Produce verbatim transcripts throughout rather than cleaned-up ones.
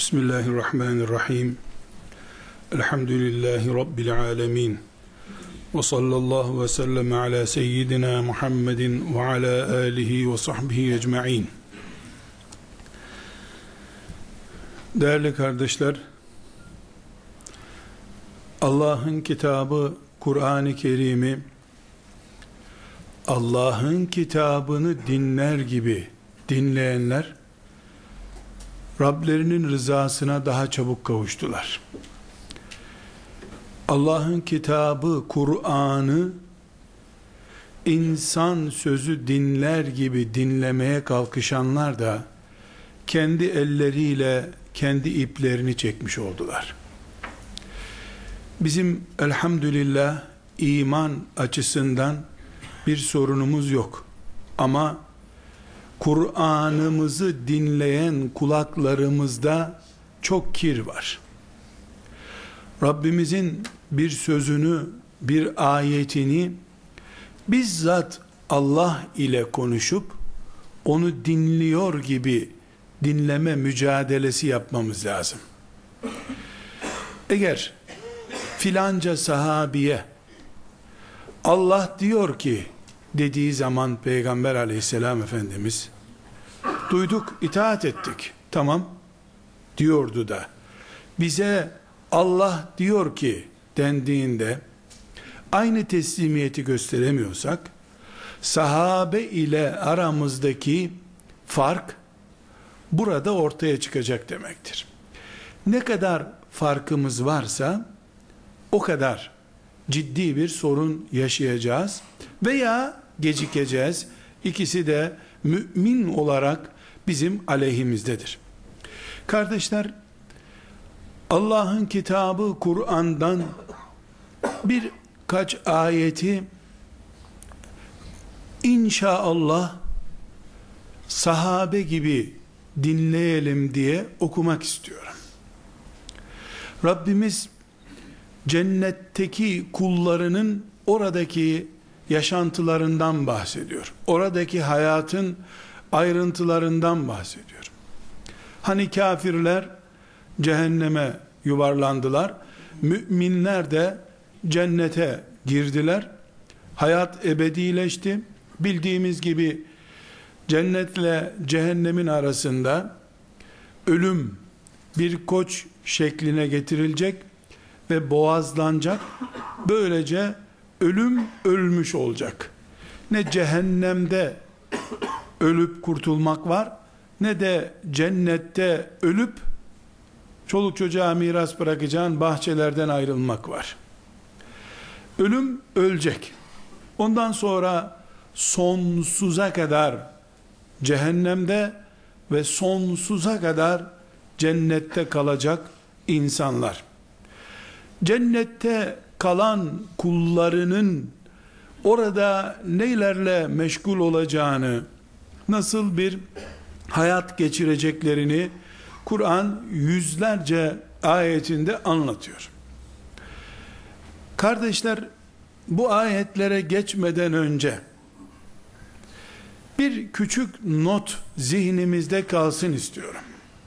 Bismillahirrahmanirrahim. Elhamdülillahi Rabbil alemin. Ve sallallahu ve sellem ala seyyidina Muhammedin ve ala alihi ve sahbihi ecma'in. Değerli kardeşler, Allah'ın kitabı Kur'an-ı Kerim'i Allah'ın kitabını dinler gibi dinleyenler Rablerinin rızasına daha çabuk kavuştular. Allah'ın kitabı Kur'an'ı insan sözü dinler gibi dinlemeye kalkışanlar da kendi elleriyle kendi iplerini çekmiş oldular. Bizim elhamdülillah iman açısından bir sorunumuz yok. Ama Kur'an'ımızı dinleyen kulaklarımızda çok kir var. Rabbimizin bir sözünü, bir ayetini bizzat Allah ile konuşup onu dinliyor gibi dinleme mücadelesi yapmamız lazım. Eğer filanca sahabiye Allah diyor ki dediği zaman Peygamber aleyhisselam Efendimiz duyduk, itaat ettik, tamam diyordu da bize Allah diyor ki dendiğinde aynı teslimiyeti gösteremiyorsak sahabe ile aramızdaki fark burada ortaya çıkacak demektir. Ne kadar farkımız varsa o kadar ciddi bir sorun yaşayacağız veya gecikeceğiz. İkisi de mümin olarak bizim aleyhimizdedir. Kardeşler, Allah'ın kitabı Kur'an'dan birkaç ayeti inşallah sahabe gibi dinleyelim diye okumak istiyorum. Rabbimiz cennetteki kullarının oradaki yaşantılarından bahsediyor. Oradaki hayatın ayrıntılarından bahsediyor. Hani kafirler cehenneme yuvarlandılar. Müminler de cennete girdiler. Hayat ebedileşti. Bildiğimiz gibi cennetle cehennemin arasında ölüm bir koç şekline getirilecek ve boğazlanacak. Böylece ölüm ölmüş olacak. Ne cehennemde ölüp kurtulmak var, ne de cennette ölüp çoluk çocuğa miras bırakacağın bahçelerden ayrılmak var. Ölüm ölecek. Ondan sonra sonsuza kadar cehennemde ve sonsuza kadar cennette kalacak insanlar. Cennette kalan kullarının orada nelerle meşgul olacağını, nasıl bir hayat geçireceklerini Kur'an yüzlerce ayetinde anlatıyor. Kardeşler, bu ayetlere geçmeden önce bir küçük not zihnimizde kalsın istiyorum.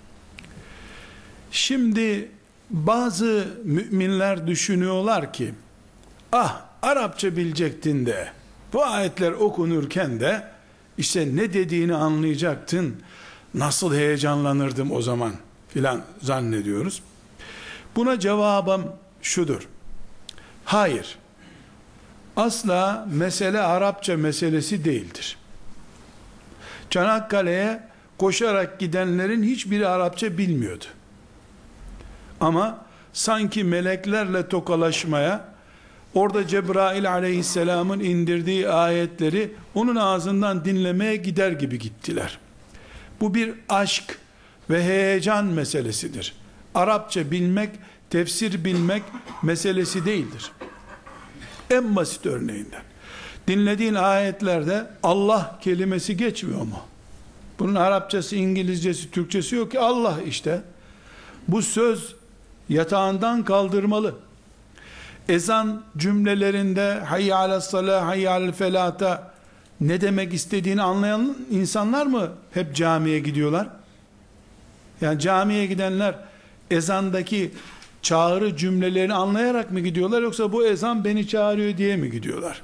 Şimdi bazı müminler düşünüyorlar ki, ah Arapça bilecektin de, bu ayetler okunurken de işte ne dediğini anlayacaktın, nasıl heyecanlanırdım o zaman filan zannediyoruz. Buna cevabım şudur: hayır, asla mesele Arapça meselesi değildir. Çanakkale'ye koşarak gidenlerin hiçbiri Arapça bilmiyordu. Ama sanki meleklerle tokalaşmaya, orada Cebrail aleyhisselamın indirdiği ayetleri onun ağzından dinlemeye gider gibi gittiler. Bu bir aşk ve heyecan meselesidir. Arapça bilmek, tefsir bilmek meselesi değildir. En basit örneğinden, dinlediğin ayetlerde Allah kelimesi geçmiyor mu? Bunun Arapçası, İngilizcesi, Türkçesi yok ki, Allah işte. Bu söz yatağından kaldırmalı. Ezan cümlelerinde hayy alassalah, hayy alel felata ne demek istediğini anlayan insanlar mı hep camiye gidiyorlar? Yani camiye gidenler ezandaki çağrı cümlelerini anlayarak mı gidiyorlar, yoksa bu ezan beni çağırıyor diye mi gidiyorlar?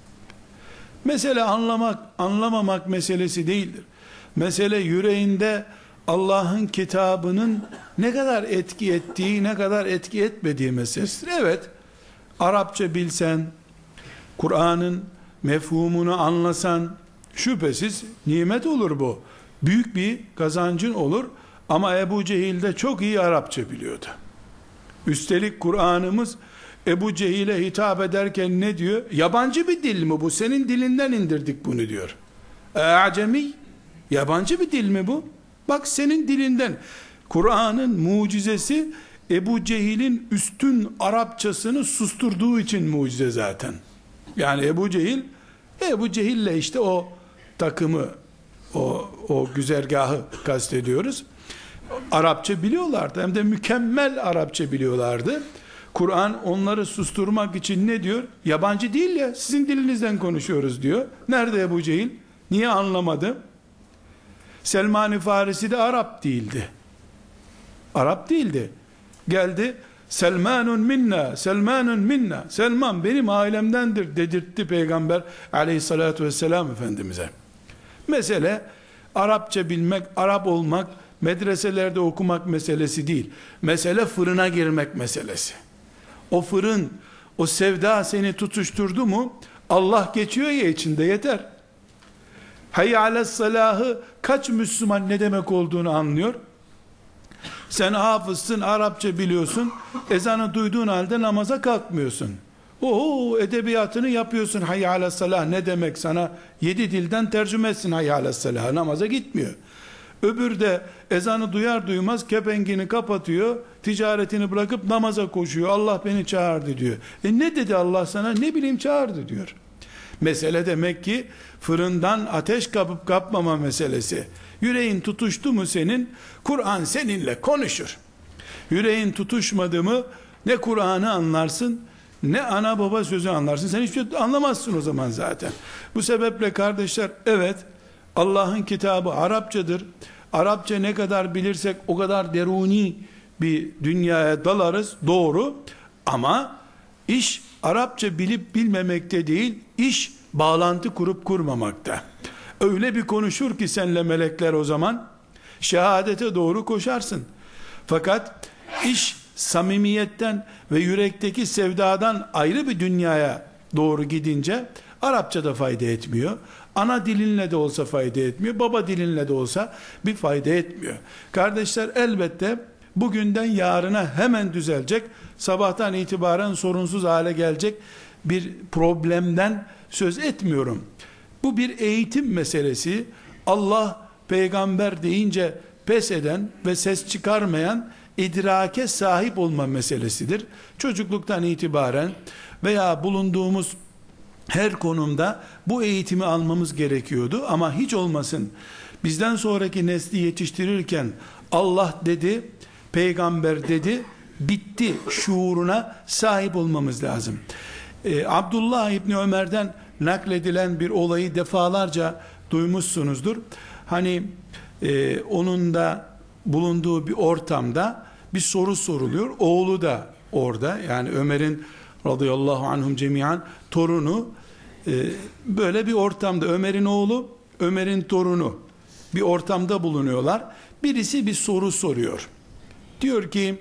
Mesele anlamak, anlamamak meselesi değildir. Mesele yüreğinde Allah'ın kitabının ne kadar etki ettiği, ne kadar etki etmediği meselesidir. Evet, Arapça bilsen, Kur'an'ın mefhumunu anlasan, şüphesiz nimet olur bu. Büyük bir kazancın olur. Ama Ebu Cehil de çok iyi Arapça biliyordu. Üstelik Kur'an'ımız Ebu Cehil'e hitap ederken ne diyor? Yabancı bir dil mi bu? Senin dilinden indirdik bunu diyor. Acemi, yabancı bir dil mi bu? Bak senin dilinden. Kur'an'ın mucizesi Ebu Cehil'in üstün Arapçasını susturduğu için mucize zaten. Yani Ebu Cehil, Ebu Cehil'le işte o takımı, o, o güzergahı kastediyoruz. Arapça biliyorlardı, hem de mükemmel Arapça biliyorlardı. Kur'an onları susturmak için ne diyor? Yabancı değil ya, sizin dilinizden konuşuyoruz diyor. Nerede Ebu Cehil? Niye anlamadı? Selman-ı Farisi de Arap değildi. Arap değildi. Geldi, Selmanun minna, Selmanun minna, Selman benim ailemdendir dedirtti Peygamber aleyhissalatü vesselam Efendimiz'e. Mesele Arapça bilmek, Arap olmak, medreselerde okumak meselesi değil. Mesele fırına girmek meselesi. O fırın, o sevda seni tutuşturdu mu, Allah geçiyor ya içinde, yeter. Hayy alessalahı kaç Müslüman ne demek olduğunu anlıyor? Sen hafızsın, Arapça biliyorsun, ezanı duyduğun halde namaza kalkmıyorsun. Oo, edebiyatını yapıyorsun, hayy alessalah ne demek, sana yedi dilden tercüme etsin hayy alessalah, namaza gitmiyor. Öbür de ezanı duyar duymaz kepengini kapatıyor, ticaretini bırakıp namaza koşuyor. Allah beni çağırdı diyor. E ne dedi Allah sana? Ne bileyim çağırdı diyor. Mesele demek ki fırından ateş kapıp kapmama meselesi. Yüreğin tutuştu mu senin, Kur'an seninle konuşur. Yüreğin tutuşmadı mı ne Kur'an'ı anlarsın, ne ana baba sözü anlarsın. Sen hiçbir şey anlamazsın o zaman zaten. Bu sebeple kardeşler, evet, Allah'ın kitabı Arapçadır. Arapça ne kadar bilirsek o kadar deruni bir dünyaya dalarız. Doğru. Ama iş Arapça bilip bilmemekte değil, iş bağlantı kurup kurmamakta. Öyle bir konuşur ki senle melekler, o zaman şehadete doğru koşarsın. Fakat iş samimiyetten ve yürekteki sevdadan ayrı bir dünyaya doğru gidince Arapça da fayda etmiyor. Ana dilinle de olsa fayda etmiyor. Baba dilinle de olsa bir fayda etmiyor. Kardeşler, elbette bugünden yarına hemen düzelecek, sabahtan itibaren sorunsuz hale gelecek bir problemden söz etmiyorum. Bu bir eğitim meselesi. Allah peygamber deyince pes eden ve ses çıkarmayan idrake sahip olma meselesidir. Çocukluktan itibaren veya bulunduğumuz her konumda bu eğitimi almamız gerekiyordu. Ama hiç olmasın bizden sonraki nesli yetiştirirken Allah dedi, peygamber dedi, bitti şuuruna sahip olmamız lazım. Ee, Abdullah İbni Ömer'den nakledilen bir olayı defalarca duymuşsunuzdur. Hani e, onun da bulunduğu bir ortamda bir soru soruluyor. Oğlu da orada, yani Ömer'in radıyallahu anhum cemiyan torunu, e, böyle bir ortamda Ömer'in oğlu, Ömer'in torunu bir ortamda bulunuyorlar. Birisi bir soru soruyor. Diyor ki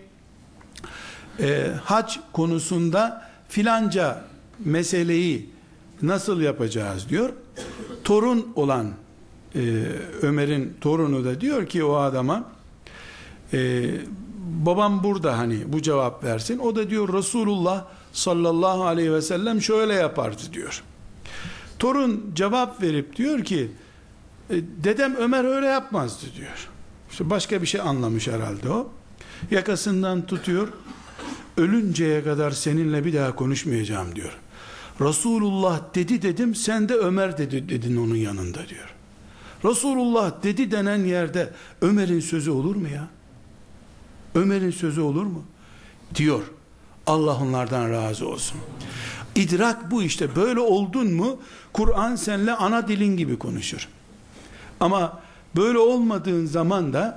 e, hac konusunda filanca meseleyi nasıl yapacağız diyor. Torun olan e, Ömer'in torunu da diyor ki o adama, e, babam burada, hani bu cevap versin. O da diyor Resulullah sallallahu aleyhi ve sellem şöyle yapardı diyor. Torun cevap verip diyor ki e, dedem Ömer öyle yapmazdı diyor. İşte başka bir şey anlamış herhalde o. Yakasından tutuyor. Ölünceye kadar seninle bir daha konuşmayacağım diyor. Resulullah dedi dedim, sen de Ömer dedi dedin onun yanında diyor. Resulullah dedi denen yerde Ömer'in sözü olur mu ya? Ömer'in sözü olur mu? Diyor. Allah onlardan razı olsun. İdrak bu işte. Böyle oldun mu Kur'an seninle ana dilin gibi konuşur. Ama böyle olmadığın zaman da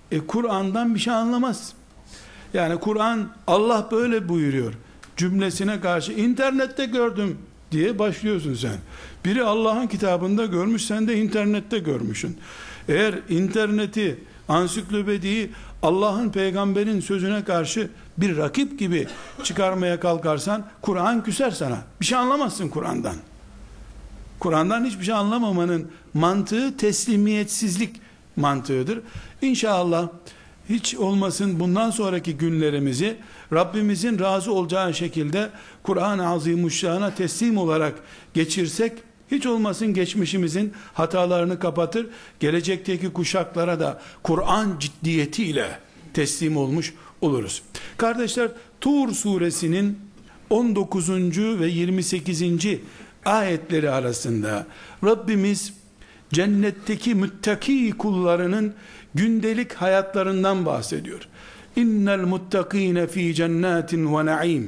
E Kur'an'dan bir şey anlamaz. Yani Kur'an Allah böyle buyuruyor cümlesine karşı internette gördüm diye başlıyorsun sen. Biri Allah'ın kitabında görmüş, sen de internette görmüşsün. Eğer interneti, ansiklopediyi Allah'ın, peygamberin sözüne karşı bir rakip gibi çıkarmaya kalkarsan Kur'an küser sana. Bir şey anlamazsın Kur'an'dan. Kur'an'dan hiçbir şey anlamamanın mantığı teslimiyetsizlik mantığıdır. İnşallah hiç olmasın bundan sonraki günlerimizi Rabbimizin razı olacağı şekilde Kur'an-ı Azimuşşan'a teslim olarak geçirsek, hiç olmasın geçmişimizin hatalarını kapatır, gelecekteki kuşaklara da Kur'an ciddiyetiyle teslim olmuş oluruz. Kardeşler, Tur suresinin on dokuzuncu ve yirmi sekizinci ayetleri arasında Rabbimiz cennetteki müttaki kullarının gündelik hayatlarından bahsediyor. İnnel muttakine fi cennetin ve naim.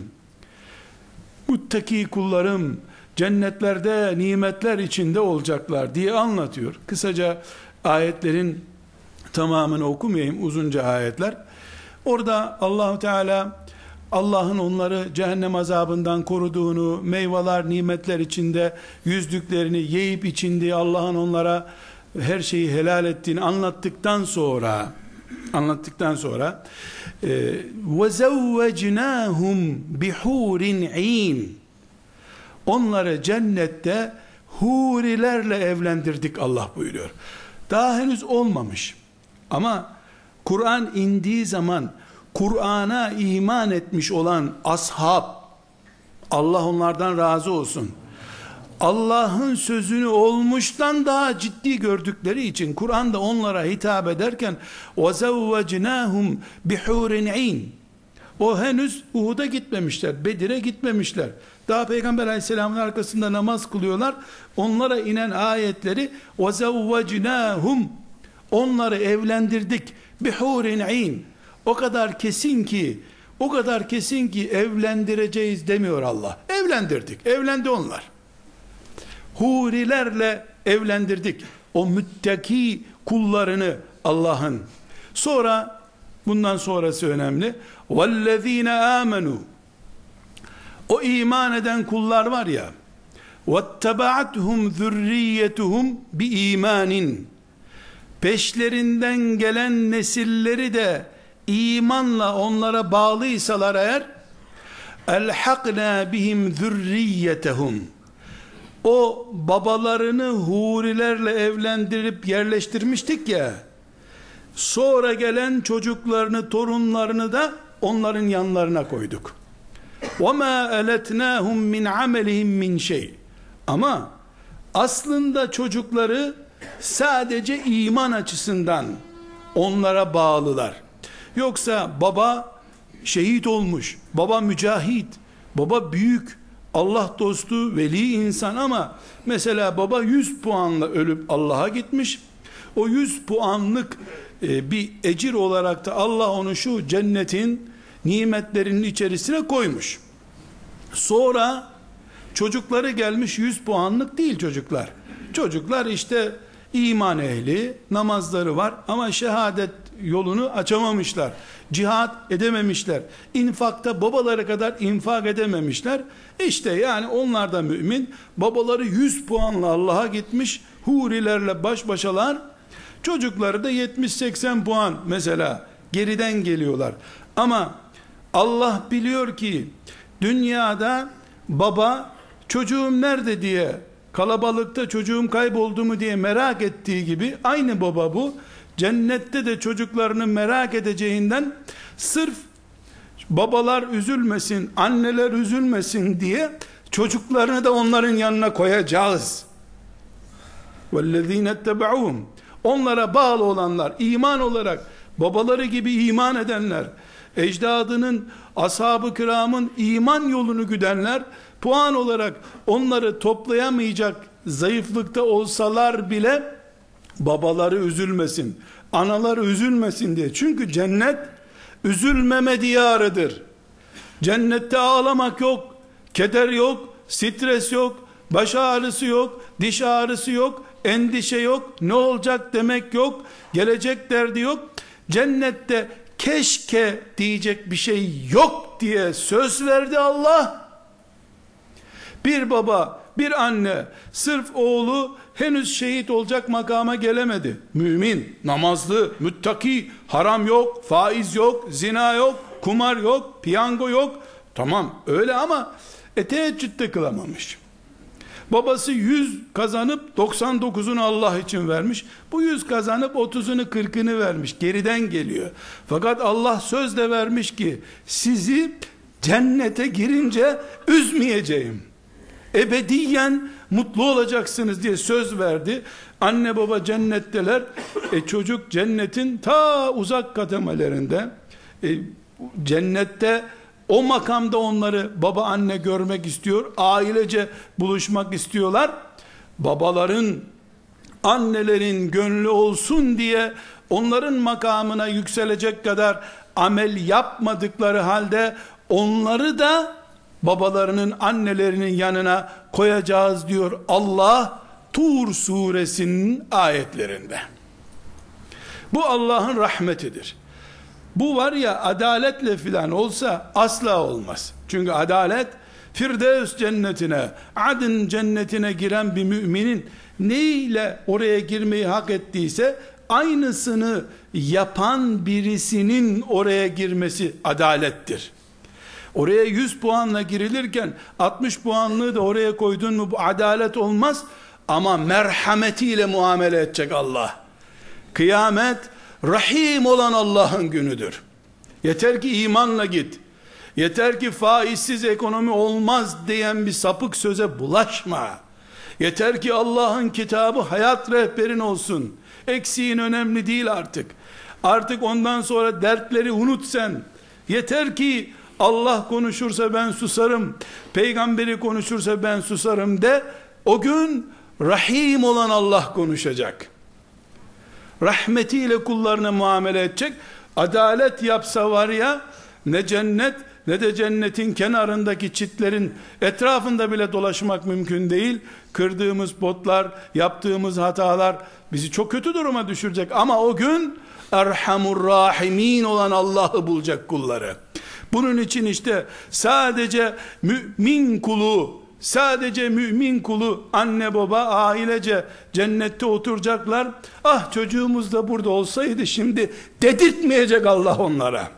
Muttaki kullarım cennetlerde nimetler içinde olacaklar diye anlatıyor. Kısaca ayetlerin tamamını okumayayım, uzunca ayetler. Orada Allahu Teala Allah'ın onları cehennem azabından koruduğunu, meyveler, nimetler içinde yüzdüklerini, yiyip içindiği, Allah'ın onlara her şeyi helal ettiğini anlattıktan sonra anlattıktan sonra ve zevvecnahum bihurin in, onları cennette hurilerle evlendirdik Allah buyuruyor. Daha henüz olmamış ama Kur'an indiği zaman Kur'an'a iman etmiş olan ashab, Allah onlardan razı olsun, Allah'ın sözünü olmuştan daha ciddi gördükleri için Kur'an da onlara hitap ederken وَزَوَّجْنَاهُمْ بِحُورٍ عِينٍ, o henüz Uhud'a gitmemişler, Bedir'e gitmemişler, daha Peygamber aleyhisselamın arkasında namaz kılıyorlar. Onlara inen ayetleri وَزَوَّجْنَاهُمْ, onları evlendirdik بِحُورٍ عِينٍ, o kadar kesin ki o kadar kesin ki evlendireceğiz demiyor Allah. Evlendirdik, evlendi onlar. Hurilerle evlendirdik o müttaki kullarını Allah'ın. Sonra bundan sonrası önemli. وَالَّذ۪ينَ آمَنُوا, o iman eden kullar var ya, وَاتَّبَعَتْهُمْ ذُرِّيَّتُهُمْ بِاِيمَانٍ, peşlerinden gelen nesilleri de imanla onlara bağlıysalar eğer, اَلْحَقْنَا بِهِمْ ذُرِّيَّتَهُمْ, o babalarını hurilerle evlendirip yerleştirmiştik ya, sonra gelen çocuklarını, torunlarını da onların yanlarına koyduk. وَمَا أَلَتْنَاهُمْ مِنْ عَمَلِهِمْ مِنْ şey. Ama aslında çocukları sadece iman açısından onlara bağlılar. Yoksa baba şehit olmuş, baba mücahit, baba büyük Allah dostu, veli insan ama mesela baba yüz puanla ölüp Allah'a gitmiş. O yüz puanlık e, bir ecir olarak da Allah onu şu cennetin nimetlerinin içerisine koymuş. Sonra çocukları gelmiş, yüz puanlık değil çocuklar. Çocuklar işte iman ehli, namazları var ama şehadet yolunu açamamışlar. Cihat edememişler. İnfakta babaları kadar infak edememişler. İşte yani onlar da mümin. Babaları yüz puanla Allah'a gitmiş. Hurilerle baş başalar. Çocukları da yetmiş seksen puan mesela geriden geliyorlar. Ama Allah biliyor ki dünyada baba çocuğum nerede diye, kalabalıkta çocuğum kayboldu mu diye merak ettiği gibi, aynı baba bu cennette de çocuklarını merak edeceğinden sırf babalar üzülmesin, anneler üzülmesin diye çocuklarını da onların yanına koyacağız. وَالَّذ۪ينَ اتَّبَعُوهُمْ, onlara bağlı olanlar, iman olarak babaları gibi iman edenler, ecdadının, ashab-ı kiramın iman yolunu güdenler, puan olarak onları toplayamayacak zayıflıkta olsalar bile babaları üzülmesin, anaları üzülmesin diye. Çünkü cennet üzülmeme diyarıdır. Cennette ağlamak yok, keder yok, stres yok, baş ağrısı yok, diş ağrısı yok, endişe yok, ne olacak demek yok, gelecek derdi yok. Cennette keşke diyecek bir şey yok diye söz verdi Allah. Bir baba, bir anne sırf oğlu henüz şehit olacak makama gelemedi. Mümin, namazlı, müttaki, haram yok, faiz yok, zina yok, kumar yok, piyango yok. Tamam öyle ama e, teheccüde kılamamış. Babası yüz kazanıp doksan dokuzunu Allah için vermiş. Bu yüz kazanıp otuzunu kırkını vermiş. Geriden geliyor. Fakat Allah söz de vermiş ki sizi cennete girince üzmeyeceğim. Ebediyen mutlu olacaksınız diye söz verdi. Anne baba cennetteler. E çocuk cennetin ta uzak kademelerinde. E, cennette o makamda onları baba anne görmek istiyor. Ailece buluşmak istiyorlar. Babaların, annelerin gönlü olsun diye onların makamına yükselecek kadar amel yapmadıkları halde onları da babalarının, annelerinin yanına koyacağız diyor Allah Tur suresinin ayetlerinde. Bu Allah'ın rahmetidir. Bu var ya adaletle filan olsa asla olmaz. Çünkü adalet Firdevs cennetine, Adın cennetine giren bir müminin neyle oraya girmeyi hak ettiyse aynısını yapan birisinin oraya girmesi adalettir. Oraya yüz puanla girilirken altmış puanlığı da oraya koydun mu bu adalet olmaz. Ama merhametiyle muamele edecek Allah. Kıyamet Rahim olan Allah'ın günüdür. Yeter ki imanla git. Yeter ki faizsiz ekonomi olmaz diyen bir sapık söze bulaşma. Yeter ki Allah'ın kitabı hayat rehberin olsun. Eksiğin önemli değil artık. Artık ondan sonra dertleri unut sen. Yeter ki Allah konuşursa ben susarım, peygamberi konuşursa ben susarım de. O gün Rahim olan Allah konuşacak. Rahmetiyle kullarına muamele edecek. Adalet yapsa var ya, ne cennet ne de cennetin kenarındaki çitlerin etrafında bile dolaşmak mümkün değil. Kırdığımız potlar, yaptığımız hatalar bizi çok kötü duruma düşürecek. Ama o gün Erhamur Rahimin olan Allah'ı bulacak kulları. Bunun için işte sadece mümin kulu, sadece mümin kulu, anne baba ailece cennette oturacaklar. Ah çocuğumuz da burada olsaydı şimdi dedirtmeyecek Allah onlara.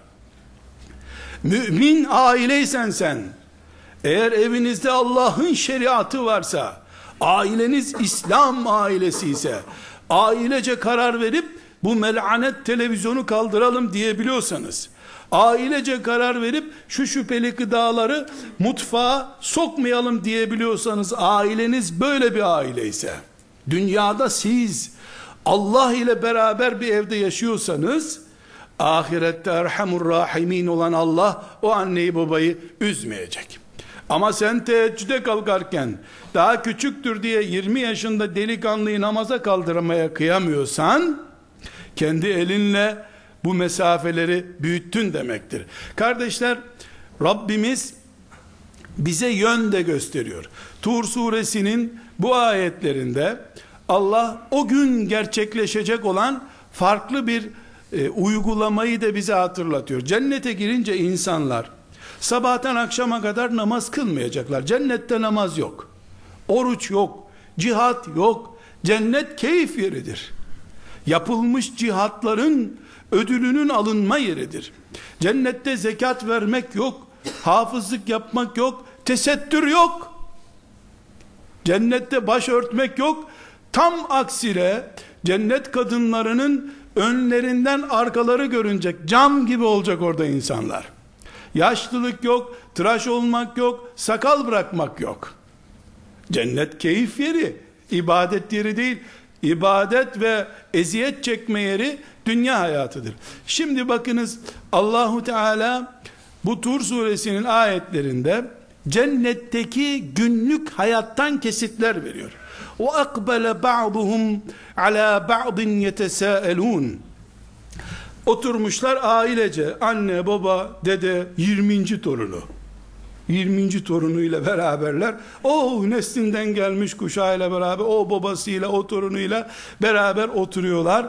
Mümin aileysen sen, eğer evinizde Allah'ın şeriatı varsa, aileniz İslam ailesi ise, ailece karar verip bu melanet televizyonu kaldıralım diyebiliyorsanız, ailece karar verip şu şüpheli gıdaları mutfağa sokmayalım diyebiliyorsanız, aileniz böyle bir aile ise, dünyada siz Allah ile beraber bir evde yaşıyorsanız, ahirette Erhamur Rahimin olan Allah o anneyi babayı üzmeyecek. Ama sen teheccüde kalkarken daha küçüktür diye yirmi yaşında delikanlıyı namaza kaldırmaya kıyamıyorsan, kendi elinle bu mesafeleri büyüttün demektir. Kardeşler, Rabbimiz bize yön de gösteriyor. Tur suresinin bu ayetlerinde Allah o gün gerçekleşecek olan farklı bir e, uygulamayı da bize hatırlatıyor. Cennete girince insanlar sabahtan akşama kadar namaz kılmayacaklar. Cennette namaz yok, oruç yok, cihat yok. Cennet keyif yeridir. Yapılmış cihatların ödülünün alınma yeridir. Cennette zekat vermek yok, hafızlık yapmak yok, tesettür yok. Cennette baş örtmek yok. Tam aksine cennet kadınlarının önlerinden arkaları görünecek, cam gibi olacak orada insanlar. Yaşlılık yok, tıraş olmak yok, sakal bırakmak yok. Cennet keyif yeri, ibadet yeri değil. İbadet ve eziyet çekme yeri dünya hayatıdır. Şimdi bakınız, Allahu Teala bu Tur suresinin ayetlerinde cennetteki günlük hayattan kesitler veriyor. Ve akbele ba'duhum ala ba'din yetesâelûn. Oturmuşlar ailece, anne baba dede, yirminci torunu yirminci torunuyla beraberler. O neslinden gelmiş kuşağıyla beraber, o babasıyla, o torunuyla beraber oturuyorlar.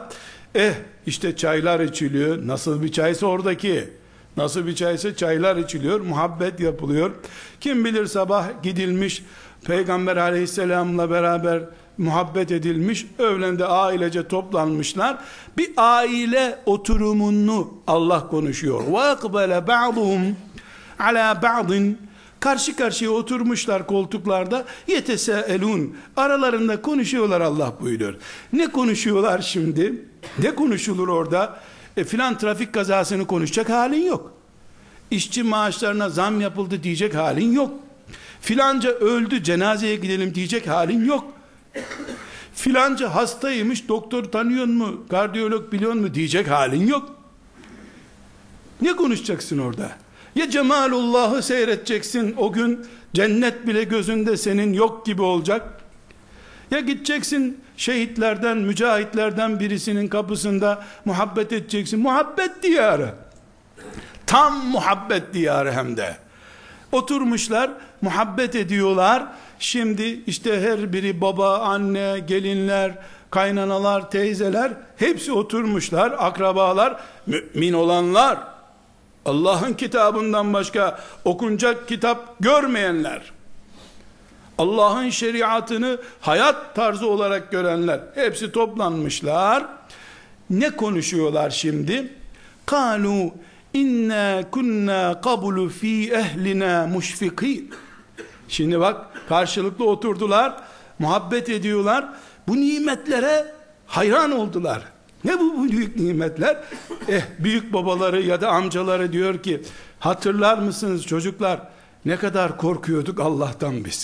Eh işte çaylar içiliyor. Nasıl bir çaysa oradaki. Nasıl bir çaysa çaylar içiliyor. Muhabbet yapılıyor. Kim bilir sabah gidilmiş. Peygamber aleyhisselamla beraber muhabbet edilmiş. Öğlende ailece toplanmışlar. Bir aile oturumunu Allah konuşuyor. وَاَقْبَلَ بَعْضُهُمْ عَلَى بَعْضٍ Karşı karşıya oturmuşlar koltuklarda. Yetesaelun. Aralarında konuşuyorlar Allah buyuruyor. Ne konuşuyorlar şimdi? Ne konuşulur orada? E filan trafik kazasını konuşacak halin yok. İşçi maaşlarına zam yapıldı diyecek halin yok. Filanca öldü, cenazeye gidelim diyecek halin yok. Filanca hastaymış, doktor tanıyor mu, kardiyolog biliyor mu diyecek halin yok. Ne konuşacaksın orada? Ya cemalullah'ı seyredeceksin, o gün cennet bile gözünde senin yok gibi olacak. Ya gideceksin şehitlerden, mücahitlerden birisinin kapısında muhabbet edeceksin. Muhabbet diyarı. Tam muhabbet diyarı hem de. Oturmuşlar, muhabbet ediyorlar. Şimdi işte her biri baba, anne, gelinler, kaynanalar, teyzeler hepsi oturmuşlar, akrabalar, mümin olanlar, Allah'ın kitabından başka okunacak kitap görmeyenler, Allah'ın şeriatını hayat tarzı olarak görenler hepsi toplanmışlar. Ne konuşuyorlar şimdi? Kalu inna kunna qablu fi ehlina mushfiqin. Şimdi bak, karşılıklı oturdular, muhabbet ediyorlar. Bu nimetlere hayran oldular. Ne bu, bu büyük nimetler? Eh büyük babaları ya da amcaları diyor ki, hatırlar mısınız çocuklar, ne kadar korkuyorduk Allah'tan biz.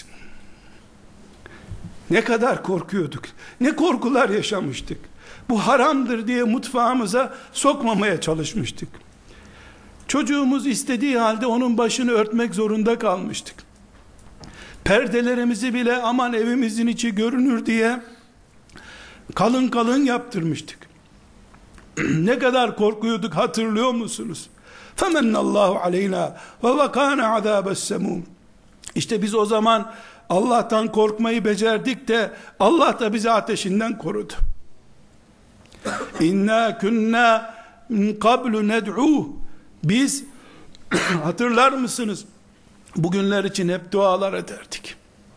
Ne kadar korkuyorduk. Ne korkular yaşamıştık. Bu haramdır diye mutfağımıza sokmamaya çalışmıştık. Çocuğumuz istediği halde onun başını örtmek zorunda kalmıştık. Perdelerimizi bile aman evimizin içi görünür diye kalın kalın yaptırmıştık. Ne kadar korkuyorduk hatırlıyor musunuz? Femennallahu aleyna ve vakana azabes semum. İşte biz o zaman Allah'tan korkmayı becerdik de Allah da bizi ateşinden korudu. İnna kunna min qablu ned'u. Biz hatırlar mısınız? Bugünler için hep dualar ederdik.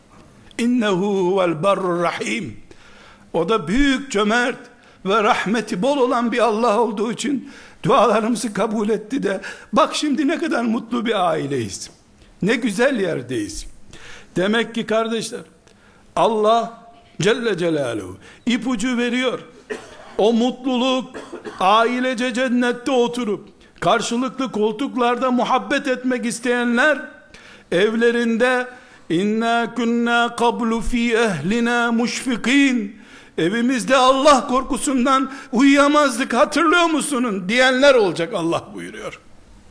İnnehu huvel barrur rahim. O da büyük, cömert ve rahmeti bol olan bir Allah olduğu için dualarımızı kabul etti de bak şimdi ne kadar mutlu bir aileyiz. Ne güzel yerdeyiz. Demek ki kardeşler, Allah Celle Celaluhu ipucu veriyor. O mutluluk, ailece cennette oturup karşılıklı koltuklarda muhabbet etmek isteyenler evlerinde inna kunna qablu fi ehlina mushfiqin, evimizde Allah korkusundan uyuyamazdık hatırlıyor musunuz diyenler olacak Allah buyuruyor.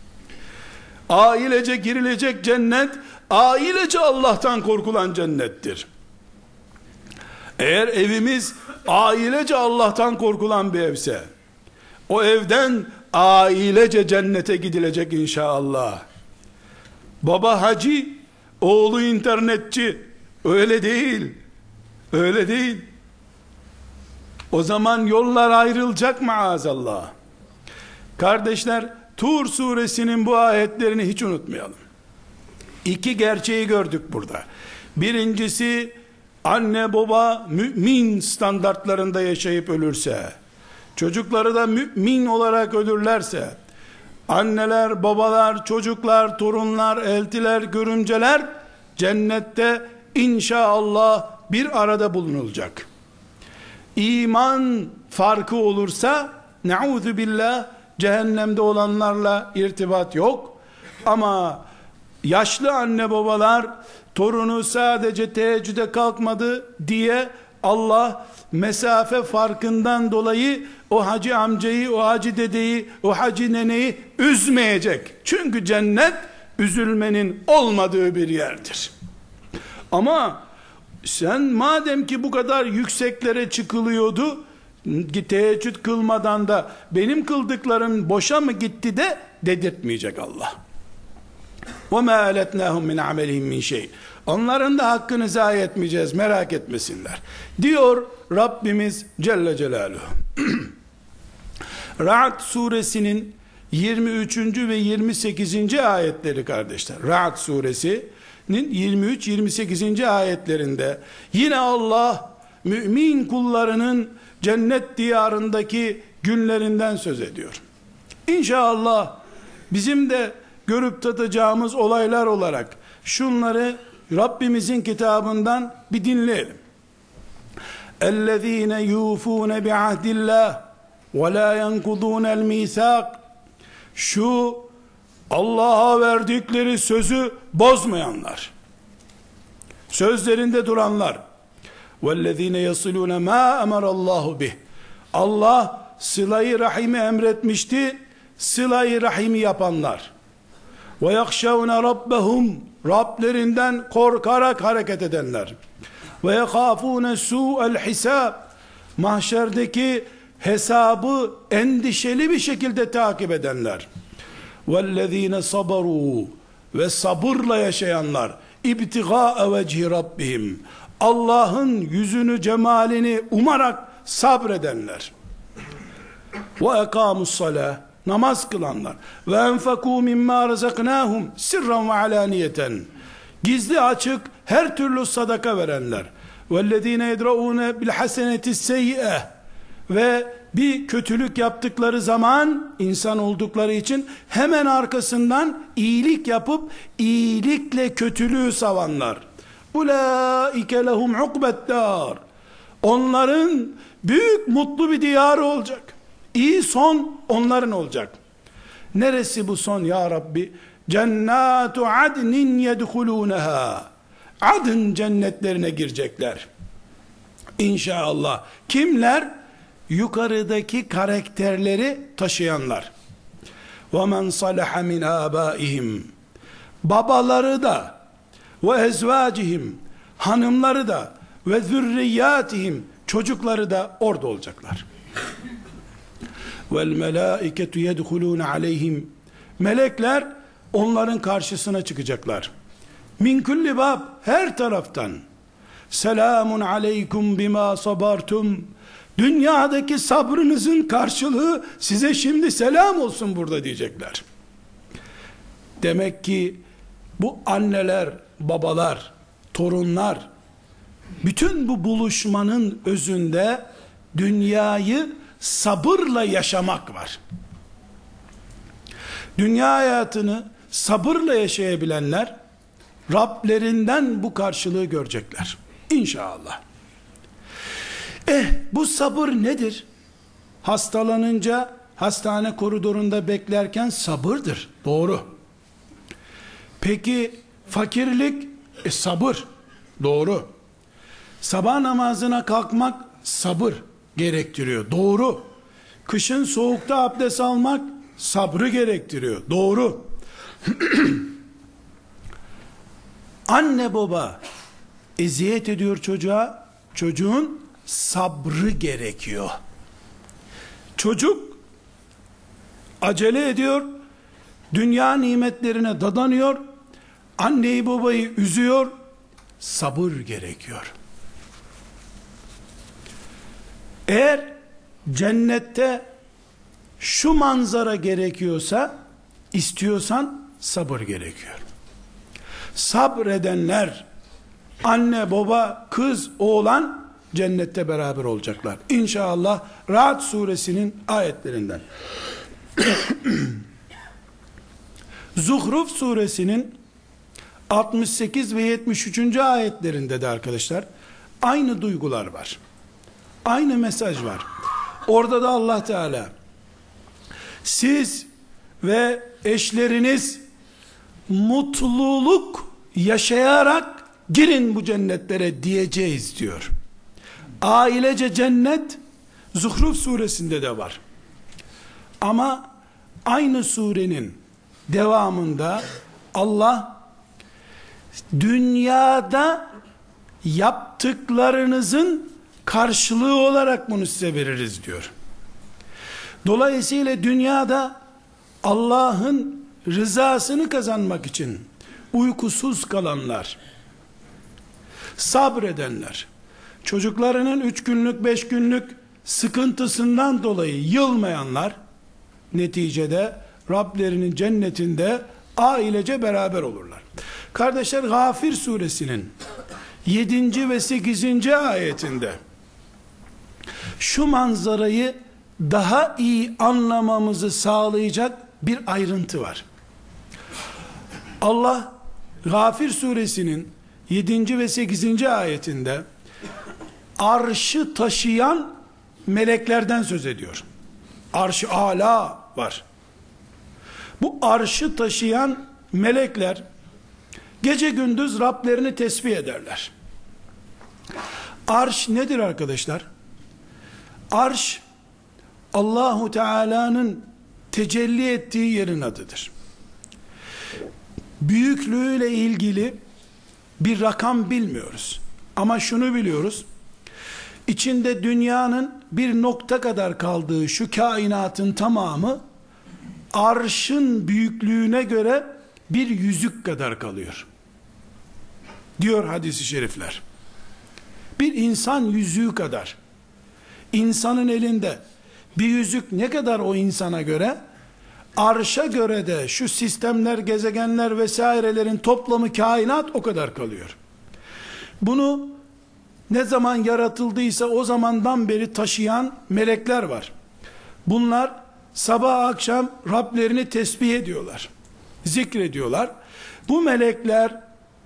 Ailece girilecek cennet, ailece Allah'tan korkulan cennettir. Eğer evimiz ailece Allah'tan korkulan bir evse, o evden ailece cennete gidilecek inşallah. Baba hacı, oğlu internetçi, öyle değil. Öyle değil. O zaman yollar ayrılacak maazallah. Kardeşler, Tur suresinin bu ayetlerini hiç unutmayalım. İki gerçeği gördük burada. Birincisi, anne baba mümin standartlarında yaşayıp ölürse, çocukları da mümin olarak ölürlerse, anneler, babalar, çocuklar, torunlar, eltiler, görümceler cennette inşallah bir arada bulunulacak. İman farkı olursa ne'ûzü billah cehennemde olanlarla irtibat yok. Ama yaşlı anne babalar torunu sadece teheccüde kalkmadı diye Allah mesafe farkından dolayı o hacı amcayı, o hacı dedeyi, o hacı neneyi üzmeyecek. Çünkü cennet üzülmenin olmadığı bir yerdir. Ama sen madem ki bu kadar yükseklere çıkılıyordu, teheccüd kılmadan da benim kıldıklarım boşa mı gitti de dedirtmeyecek Allah. وَمَا أَلَتْنَاهُمْ مِنْ عَمَلِهِمْ مِنْ شَيْءٍ. Onların da hakkını zayi etmeyeceğiz, merak etmesinler diyor Rabbimiz Celle Celaluhu. Ra'd suresinin yirmi üçüncü ve yirmi sekizinci ayetleri kardeşler. Ra'd suresinin yirmi üç yirmi sekizinci ayetlerinde yine Allah mümin kullarının cennet diyarındaki günlerinden söz ediyor. İnşallah bizim de görüp tadacağımız olaylar olarak şunları Rabbimizin kitabından bir dinleyelim. اَلَّذ۪ينَ يُوفُونَ بِعَهْدِ اللّٰهِ وَلَا يَنْقُضُونَ الْمِيثَاقِ Şu Allah'a verdikleri sözü bozmayanlar, sözlerinde duranlar. وَالَّذ۪ينَ يَصِلُونَ مَا اَمَرَ اللّٰهُ بِهِ Allah sıla-i rahimi emretmişti, sıla-i rahimi yapanlar. وَيَخْشَوْنَ رَبَّهُمْ Rablerinden korkarak hareket edenler. وَيَخَافُونَ سُوءَ الْحِسَابِ Mahşerdeki hesabı endişeli bir şekilde takip edenler. وَالَّذ۪ينَ صَبَرُوا Ve sabırla yaşayanlar. اِبْتِغَاءَ وَجْهِ رَبِّهِمْ Allah'ın yüzünü, cemalini umarak sabredenler. وَاَقَامُوا الصَّلَاةِ Namaz kılanlar. وَاَنْفَقُوا مِمَّا رَزَقْنَاهُمْ سِرًّا وَعَلَانِيَةً Gizli açık her türlü sadaka verenler. وَالَّذ۪ينَ يَدْرَؤُونَ بِالْحَسَنَةِ السَّيِّئَةِ Ve bir kötülük yaptıkları zaman insan oldukları için hemen arkasından iyilik yapıp iyilikle kötülüğü savanlar. اُولَٰئِكَ لَهُمْ عُقْبَ الدَّارِ Onların büyük mutlu bir diyarı olacak. İyi son onların olacak. Neresi bu son ya Rabbi? Cennatu adnin yedhulunaha. Adın cennetlerine girecekler. İnşallah. Kimler? Yukarıdaki karakterleri taşıyanlar. وَمَنْ صَلَحَ مِنْ آبَائِهِمْ Babaları da ve ezvacihim hanımları da ve zürriyatihim çocukları da orada olacaklar. Vel melaiketu yedhulun aleyhim melekler onların karşısına çıkacaklar. Min kulli bab her taraftan. Selamun aleykum bima sabartum. Dünyadaki sabrınızın karşılığı size şimdi selam olsun burada diyecekler. Demek ki bu anneler, babalar, torunlar, bütün bu buluşmanın özünde dünyayı sabırla yaşamak var. Dünya hayatını sabırla yaşayabilenler Rablerinden bu karşılığı görecekler. İnşallah. Eh bu sabır nedir? Hastalanınca hastane koridorunda beklerken sabırdır. Doğru. Peki fakirlik? E sabır. Doğru. Sabah namazına kalkmak sabır gerektiriyor. Doğru. Kışın soğukta abdest almak sabrı gerektiriyor. Doğru. Anne baba eziyet ediyor çocuğa, çocuğun sabrı gerekiyor. Çocuk acele ediyor, dünya nimetlerine dadanıyor, anneyi babayı üzüyor, sabır gerekiyor. Eğer cennette şu manzara gerekiyorsa, istiyorsan sabır gerekiyor. Sabredenler, anne, baba, kız, oğlan cennette beraber olacaklar. İnşallah Ra'd suresinin ayetlerinden. Zuhruf suresinin altmış sekiz ve yetmiş üçüncü ayetlerinde de arkadaşlar aynı duygular var. Aynı mesaj var. Orada da Allah Teala siz ve eşleriniz mutluluk yaşayarak girin bu cennetlere diyeceğiz diyor. Ailece cennet Zuhruf suresinde de var. Ama aynı surenin devamında Allah dünyada yaptıklarınızın karşılığı olarak bunu size veririz diyor. Dolayısıyla dünyada Allah'ın rızasını kazanmak için uykusuz kalanlar, sabredenler, çocuklarının üç günlük beş günlük sıkıntısından dolayı yılmayanlar, neticede Rablerinin cennetinde ailece beraber olurlar. Kardeşler, Gafir suresinin yedinci ve sekizinci ayetinde şu manzarayı daha iyi anlamamızı sağlayacak bir ayrıntı var. Allah Gafir suresinin yedinci ve sekizinci ayetinde arşı taşıyan meleklerden söz ediyor. Arş-ı âlâ var. Bu arşı taşıyan melekler gece gündüz Rablerini tesbih ederler. Arş nedir arkadaşlar? Arş, Allahu Teala'nın tecelli ettiği yerin adıdır. Büyüklüğüyle ilgili bir rakam bilmiyoruz. Ama şunu biliyoruz: İçinde dünyanın bir nokta kadar kaldığı şu kainatın tamamı arşın büyüklüğüne göre bir yüzük kadar kalıyor diyor hadis-i şerifler. Bir insan yüzüğü kadar. İnsanın elinde bir yüzük ne kadar o insana göre? Arşa göre de şu sistemler, gezegenler vesairelerin toplamı, kainat o kadar kalıyor. Bunu ne zaman yaratıldıysa o zamandan beri taşıyan melekler var. Bunlar sabah akşam Rablerini tesbih ediyorlar, zikrediyorlar. Bu melekler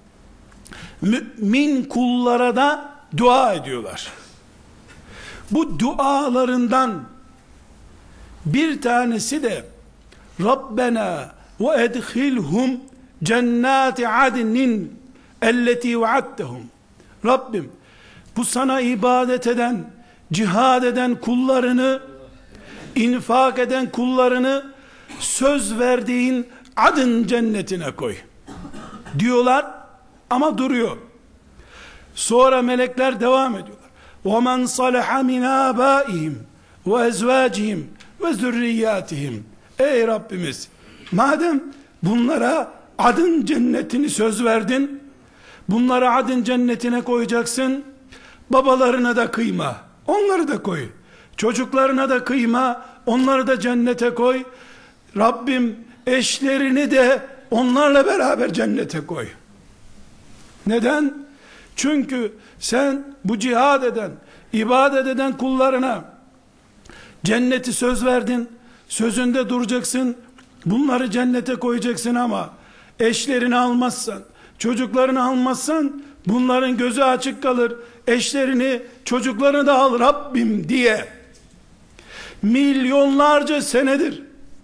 mümin kullara da dua ediyorlar. Bu dualarından bir tanesi de Rabbena ve edkhilhum cennati adnin elleti vaadtehum. Rabbim, bu sana ibadet eden, cihad eden kullarını, infak eden kullarını söz verdiğin adın cennetine koy diyorlar ama duruyor. Sonra melekler devam ediyorlar. وَمَنْ صَلَحَ مِنْ آبَائِهِمْ وَاَزْوَاجِهِمْ وَذُرِّيَّاتِهِمْ. Ey Rabbimiz, madem bunlara adın cennetini söz verdin, bunları adın cennetine koyacaksın, babalarına da kıyma, onları da koy. Çocuklarına da kıyma, onları da cennete koy. Rabbim, eşlerini de onlarla beraber cennete koy. Neden? Çünkü sen bu cihad eden, ibadet eden kullarına cenneti söz verdin, sözünde duracaksın, bunları cennete koyacaksın ama eşlerini almazsan, çocuklarını almazsan bunların gözü açık kalır. Eşlerini, çocuklarını da al Rabbim diye milyonlarca senedir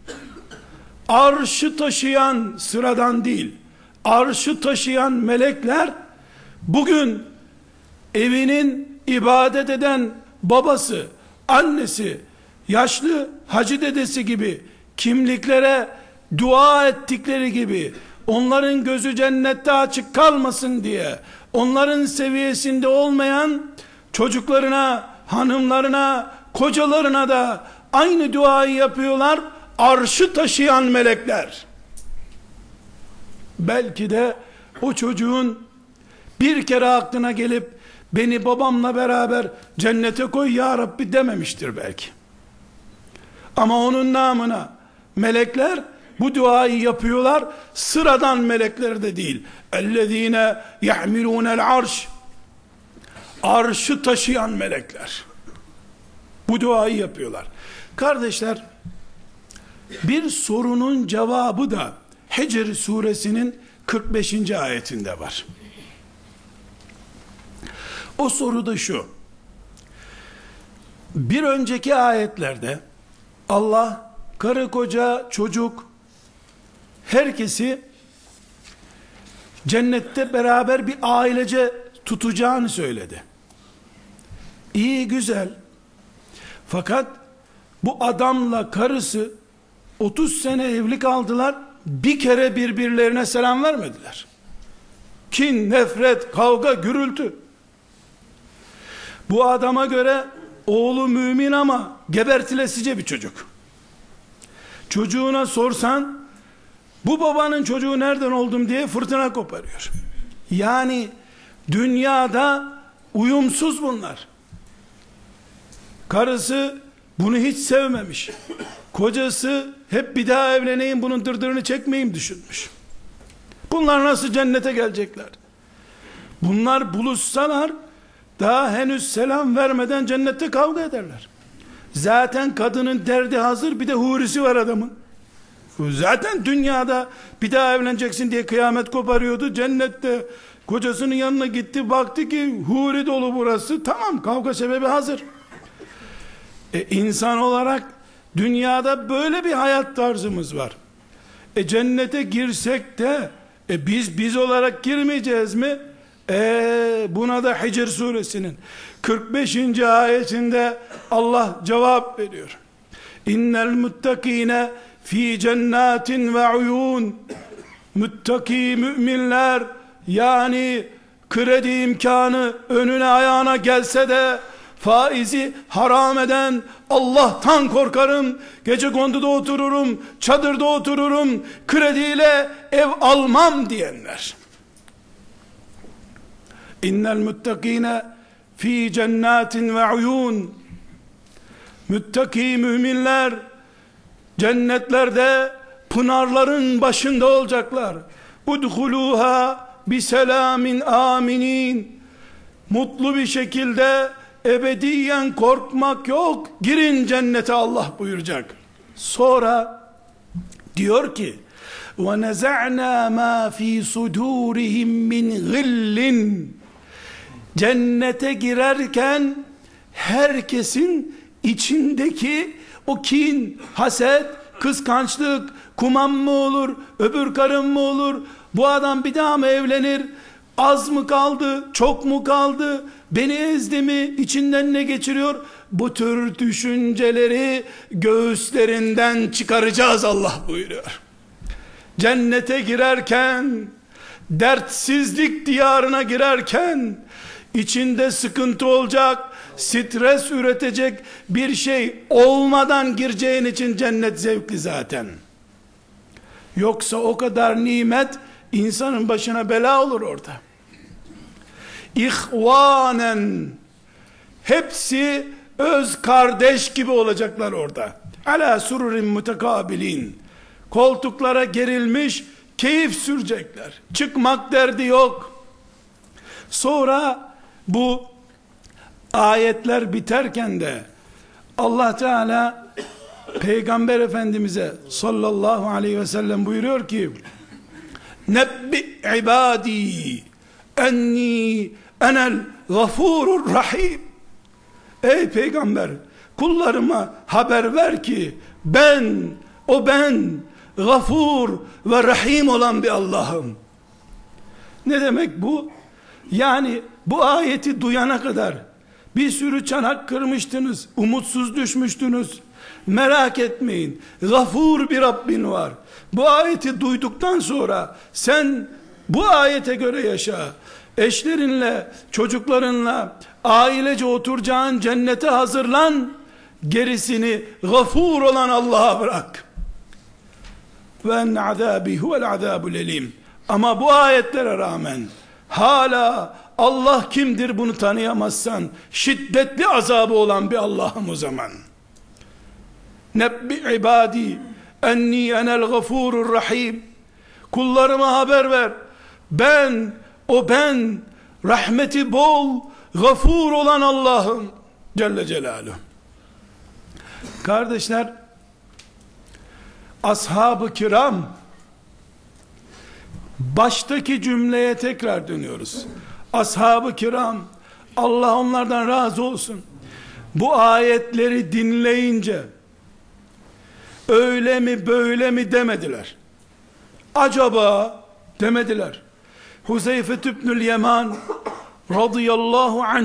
arşı taşıyan, sıradan değil, arşı taşıyan melekler bugün evinin ibadet eden babası, annesi, yaşlı hacı dedesi gibi kimliklere dua ettikleri gibi onların gözü cennette açık kalmasın diye onların seviyesinde olmayan çocuklarına, hanımlarına, kocalarına da aynı duayı yapıyorlar. Arşı taşıyan melekler. Belki de o çocuğun bir kere aklına gelip beni babamla beraber cennete koy ya Rabbi dememiştir belki. Ama onun namına melekler bu duayı yapıyorlar. Sıradan melekler de değil. اَلَّذ۪ينَ يَحْمِلُونَ الْعَرْشِ. Arşı taşıyan melekler. Bu duayı yapıyorlar. Kardeşler, bir sorunun cevabı da Hicr suresinin kırk beşinci ayetinde var. O soru da şu: bir önceki ayetlerde Allah karı koca çocuk herkesi cennette beraber bir ailece tutacağını söyledi. İyi, güzel. Fakat bu adamla karısı otuz sene evli kaldılar, bir kere birbirlerine selam vermediler. Kin, nefret, kavga, gürültü. Bu adama göre oğlu mümin ama gebertilesice bir çocuk. Çocuğuna sorsan bu babanın çocuğu nereden oldum diye fırtına koparıyor. Yani dünyada uyumsuz bunlar. Karısı Bunu hiç sevmemiş. Kocası hep bir daha evleneyim, bunun dırdırını çekmeyeyim düşünmüş. Bunlar nasıl cennete gelecekler? Bunlar buluşsalar daha henüz selam vermeden cennette kavga ederler. Zaten kadının derdi hazır, bir de hurisi var adamın. Zaten dünyada bir daha evleneceksin diye kıyamet koparıyordu. Cennette kocasının yanına gitti, baktı ki huri dolu burası. Tamam, kavga sebebi hazır. E, insan olarak dünyada böyle bir hayat tarzımız var. E cennete girsek de e, biz biz olarak girmeyeceğiz mi? E, buna da Hicr suresinin kırk beşinci ayetinde Allah cevap veriyor. İnnel muttakine fi cennatin ve uyun. Muttaki müminler, yani kredi imkanı önüne ayağına gelse de faizi haram eden, Allah'tan korkarım, gecekonduda otururum, çadırda otururum, krediyle ev almam diyenler. İnnel muttakine fi cennatin ve uyun. Müttaki müminler cennetlerde pınarların başında olacaklar. Udhuluha bi selamin aminin. Mutlu bir şekilde ebediyen korkmak yok. Girin cennete Allah buyuracak. Sonra diyor ki: "Ve neza'na ma fi sudurihim min gillin." Cennete girerken herkesin içindeki o kin, haset, kıskançlık, kumam mı olur, öbür karım mı olur, bu adam bir daha mı evlenir, az mı kaldı, çok mu kaldı, beni ezdi mi, içinden ne geçiriyor, bu tür düşünceleri göğüslerinden çıkaracağız Allah buyuruyor. Cennete girerken, dertsizlik diyarına girerken, içinde sıkıntı olacak, stres üretecek bir şey olmadan gireceğin için cennet zevkli zaten. Yoksa o kadar nimet insanın başına bela olur orada. İhvanen, hepsi öz kardeş gibi olacaklar orada. Ala sururin mutekabilin, koltuklara gerilmiş keyif sürecekler. Çıkmak derdi yok. Sonra bu ayetler biterken de Allah Teala Peygamber Efendimiz'e sallallahu aleyhi ve sellem buyuruyor ki: "Nebbi ibadi enni enel gafurur rahim." Ey Peygamber, kullarıma haber ver ki ben, o ben gafur ve rahim olan bir Allah'ım. Ne demek bu? Yani bu ayeti duyana kadar bir sürü çanak kırmıştınız, umutsuz düşmüştünüz. Merak etmeyin, gafur bir Rabbin var. Bu ayeti duyduktan sonra sen bu ayete göre yaşa. Eşlerinle, çocuklarınla ailece oturacağın cennete hazırlan. Gerisini gafur olan Allah'a bırak. Ve en azabi huvel azabul elim. Ama bu ayetlere rağmen hala Allah kimdir bunu tanıyamazsan şiddetli azabı olan bir Allah'ım o zaman. Nebbi ibadi enni enel gafurur rahim. Kullarıma haber ver. Ben, o ben, rahmeti bol, gafur olan Allah'ım Celle Celaluhu. Kardeşler, ashab-ı kiram, baştaki cümleye tekrar dönüyoruz. Ashab-ı kiram, Allah onlardan razı olsun, bu ayetleri dinleyince öyle mi böyle mi demediler. Acaba demediler. Huzeyfe ibnül Yeman radıyallahu anh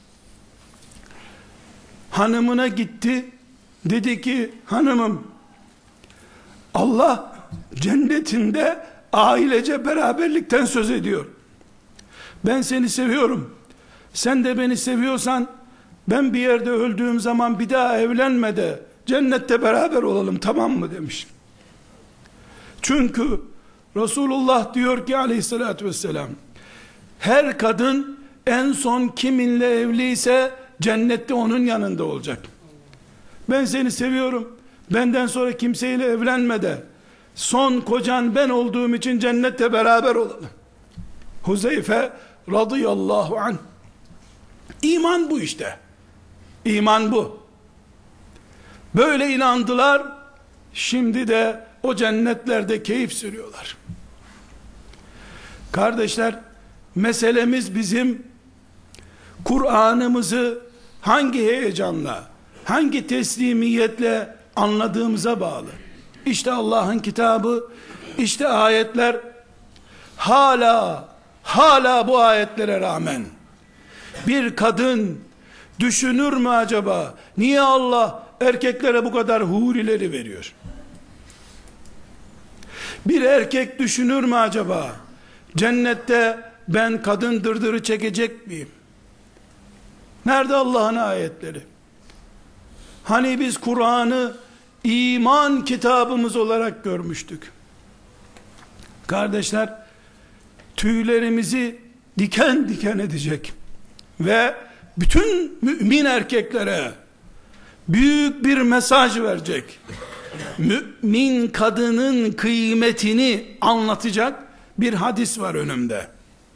hanımına gitti, dedi ki hanımım, Allah cennetinde ailece beraberlikten söz ediyor. Ben seni seviyorum. Sen de beni seviyorsan ben bir yerde öldüğüm zaman bir daha evlenme de cennette beraber olalım, tamam mı demiş. Çünkü Resulullah diyor ki aleyhissalatü vesselam, her kadın en son kiminle evliyse cennette onun yanında olacak. ben seni seviyorum, benden sonra kimseyle evlenme de, son kocan ben olduğum için cennette beraber olalım. Huzeyfe radıyallahu anh. İman bu işte. İman bu. Böyle inandılar, şimdi de o cennetlerde keyif sürüyorlar. Kardeşler, meselemiz bizim Kur'an'ımızı hangi heyecanla, hangi teslimiyetle anladığımıza bağlı. İşte Allah'ın kitabı, işte ayetler. Hala hala bu ayetlere rağmen bir kadın düşünür mü acaba, niye Allah erkeklere bu kadar hurileri veriyor? Bir erkek düşünür mü acaba, cennette ben kadın dırdırı çekecek miyim? Nerede Allah'ın ayetleri? Hani biz Kur'an'ı iman kitabımız olarak görmüştük. Kardeşler, tüylerimizi diken diken edecek ve bütün mümin erkeklere büyük bir mesaj verecek, mümin kadının kıymetini anlatacak bir hadis var önümde.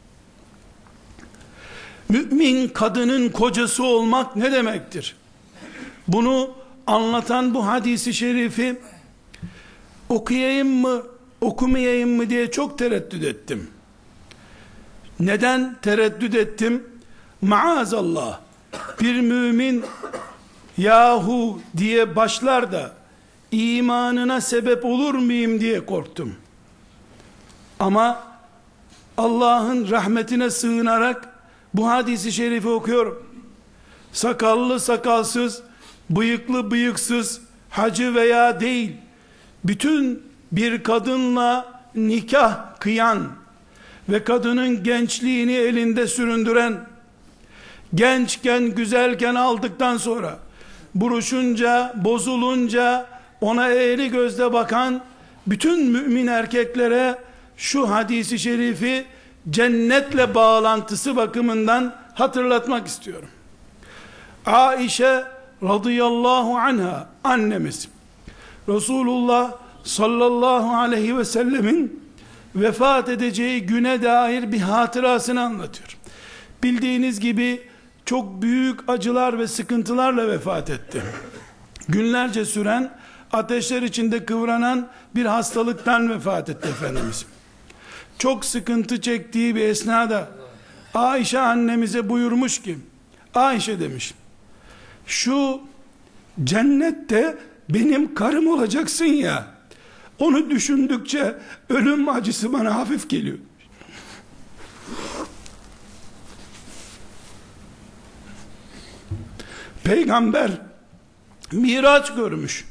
Mümin kadının kocası olmak ne demektir? Bunu anlatan bu hadisi şerifi okuyayım mı, okumayayım mı diye çok tereddüt ettim. Neden tereddüt ettim? Maazallah, bir mümin yahu diye başlar da imanına sebep olur muyum diye korktum. Ama Allah'ın rahmetine sığınarak bu hadisi şerifi okuyorum. Sakallı sakalsız, bıyıklı bıyıksız, hacı veya değil, bütün bir kadınla nikah kıyan ve kadının gençliğini elinde süründüren, gençken güzelken aldıktan sonra buruşunca, bozulunca ona eğri gözle bakan bütün mümin erkeklere şu hadisi şerifi cennetle bağlantısı bakımından hatırlatmak istiyorum. Aişe radıyallahu anha annemiz Resulullah sallallahu aleyhi ve sellemin vefat edeceği güne dair bir hatırasını anlatıyor. Bildiğiniz gibi çok büyük acılar ve sıkıntılarla vefat etti. Günlerce süren, ateşler içinde kıvranan bir hastalıktan vefat etti Efendimiz. Çok sıkıntı çektiği bir esnada Ayşe annemize buyurmuş ki, Ayşe demiş, şu cennette benim karım olacaksın ya, onu düşündükçe ölüm acısı bana hafif geliyor. Peygamber Miraç görmüş.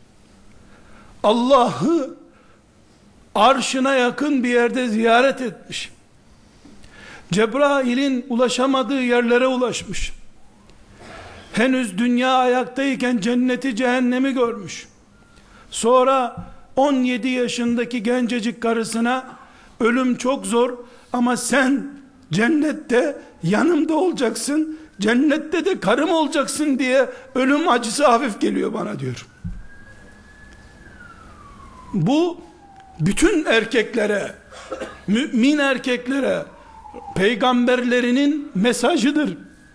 Allah'ı arşına yakın bir yerde ziyaret etmiş. Cebrail'in ulaşamadığı yerlere ulaşmış. Henüz dünya ayaktayken cenneti cehennemi görmüş. Sonra on yedi yaşındaki gencecik karısına ölüm çok zor ama sen cennette yanımda olacaksın, cennette de karım olacaksın diye ölüm acısı hafif geliyor bana diyor. Bu bütün erkeklere, mümin erkeklere peygamberlerinin mesajıdır.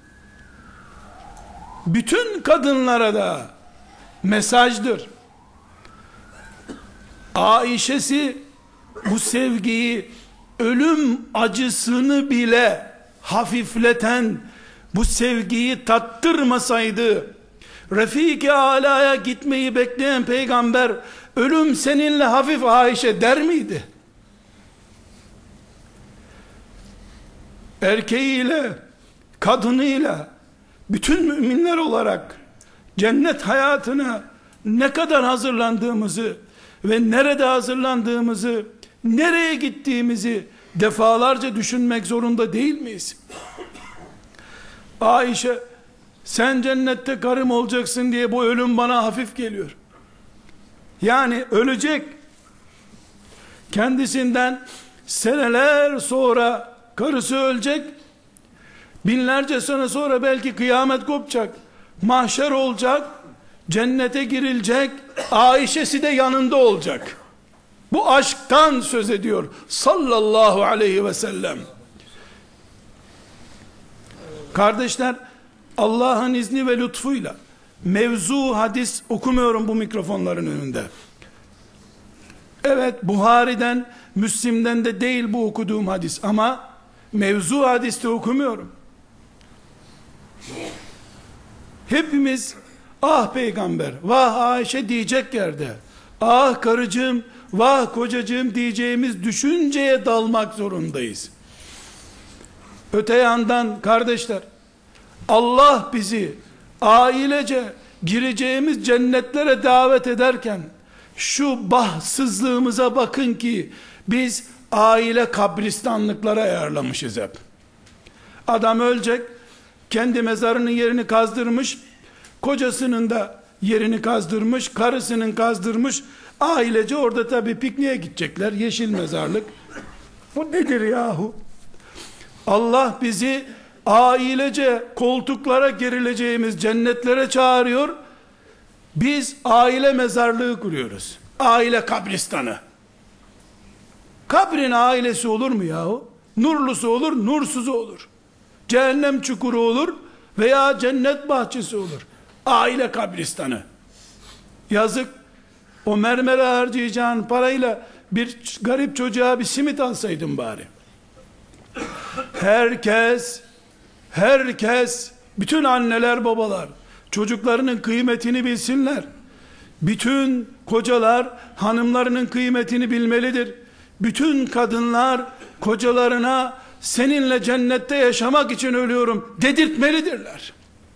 Bütün kadınlara da mesajdır. Aişe'si bu sevgiyi, ölüm acısını bile hafifleten bu sevgiyi tattırmasaydı, Refik-i Ala'ya gitmeyi bekleyen peygamber, ölüm seninle hafif Ayşe der miydi? Erkeğiyle, kadınıyla, bütün müminler olarak cennet hayatına ne kadar hazırlandığımızı ve nerede hazırlandığımızı, nereye gittiğimizi defalarca düşünmek zorunda değil miyiz? Ayşe, sen cennette karım olacaksın diye bu ölüm bana hafif geliyor. Yani ölecek, kendisinden seneler sonra karısı ölecek, binlerce sene sonra belki kıyamet kopacak, mahşer olacak, cennete girilecek, Ayşe'si de yanında olacak. Bu aşktan söz ediyor sallallahu aleyhi ve sellem. Kardeşler, Allah'ın izni ve lütfuyla mevzu hadis okumuyorum bu mikrofonların önünde. Evet, Buhari'den, Müslim'den de değil bu okuduğum hadis, ama mevzu hadiste okumuyorum. Hepimiz ah peygamber, vah Ayşe diyecek yerde, ah karıcığım, vah kocacığım diyeceğimiz düşünceye dalmak zorundayız. Öte yandan kardeşler, Allah bizi ailece gireceğimiz cennetlere davet ederken şu bahtsızlığımıza bakın ki biz aile kabristanlıklara ayarlamışız hep. Adam ölecek, kendi mezarının yerini kazdırmış, kocasının da yerini kazdırmış, karısının kazdırmış, ailece orada tabi pikniğe gidecekler, yeşil mezarlık. Bu nedir yahu? Allah bizi ailece koltuklara gerileceğimiz cennetlere çağırıyor. Biz aile mezarlığı kuruyoruz. Aile kabristanı. Kabrin ailesi olur mu yahu? Nurlusu olur, nursuzu olur. Cehennem çukuru olur veya cennet bahçesi olur. Aile kabristanı. Yazık. O mermere harcayacağın parayla bir garip çocuğa bir simit alsaydın bari. Herkes, herkes, bütün anneler babalar çocuklarının kıymetini bilsinler. Bütün kocalar hanımlarının kıymetini bilmelidir. Bütün kadınlar kocalarına seninle cennette yaşamak için ölüyorum dedirtmelidirler.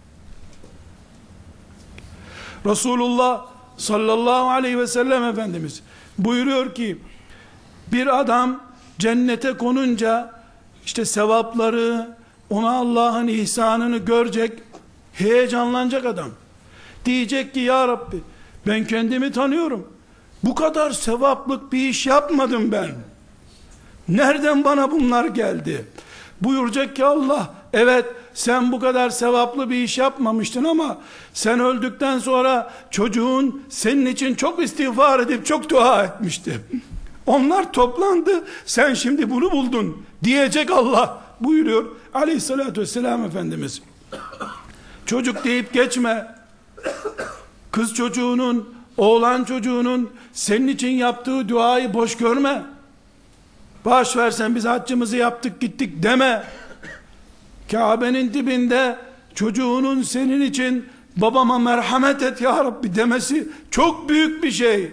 Resulullah sallallahu aleyhi ve sellem Efendimiz buyuruyor ki, bir adam cennete konunca işte sevapları, ona Allah'ın ihsanını görecek, heyecanlanacak adam. Diyecek ki ya Rabbi, ben kendimi tanıyorum. Bu kadar sevaplık bir iş yapmadım ben. Nereden bana bunlar geldi? Buyuracak ki Allah, evet sen bu kadar sevaplı bir iş yapmamıştın ama sen öldükten sonra çocuğun senin için çok istiğfar edip çok dua etmişti. Onlar toplandı, sen şimdi bunu buldun diyecek Allah buyuruyor aleyhissalatü vesselam Efendimiz. Çocuk deyip geçme. Kız çocuğunun, oğlan çocuğunun senin için yaptığı duayı boş görme. Baş versen biz haccımızı yaptık gittik deme. Kabe'nin dibinde çocuğunun senin için babama merhamet et ya Rabbi demesi çok büyük bir şey.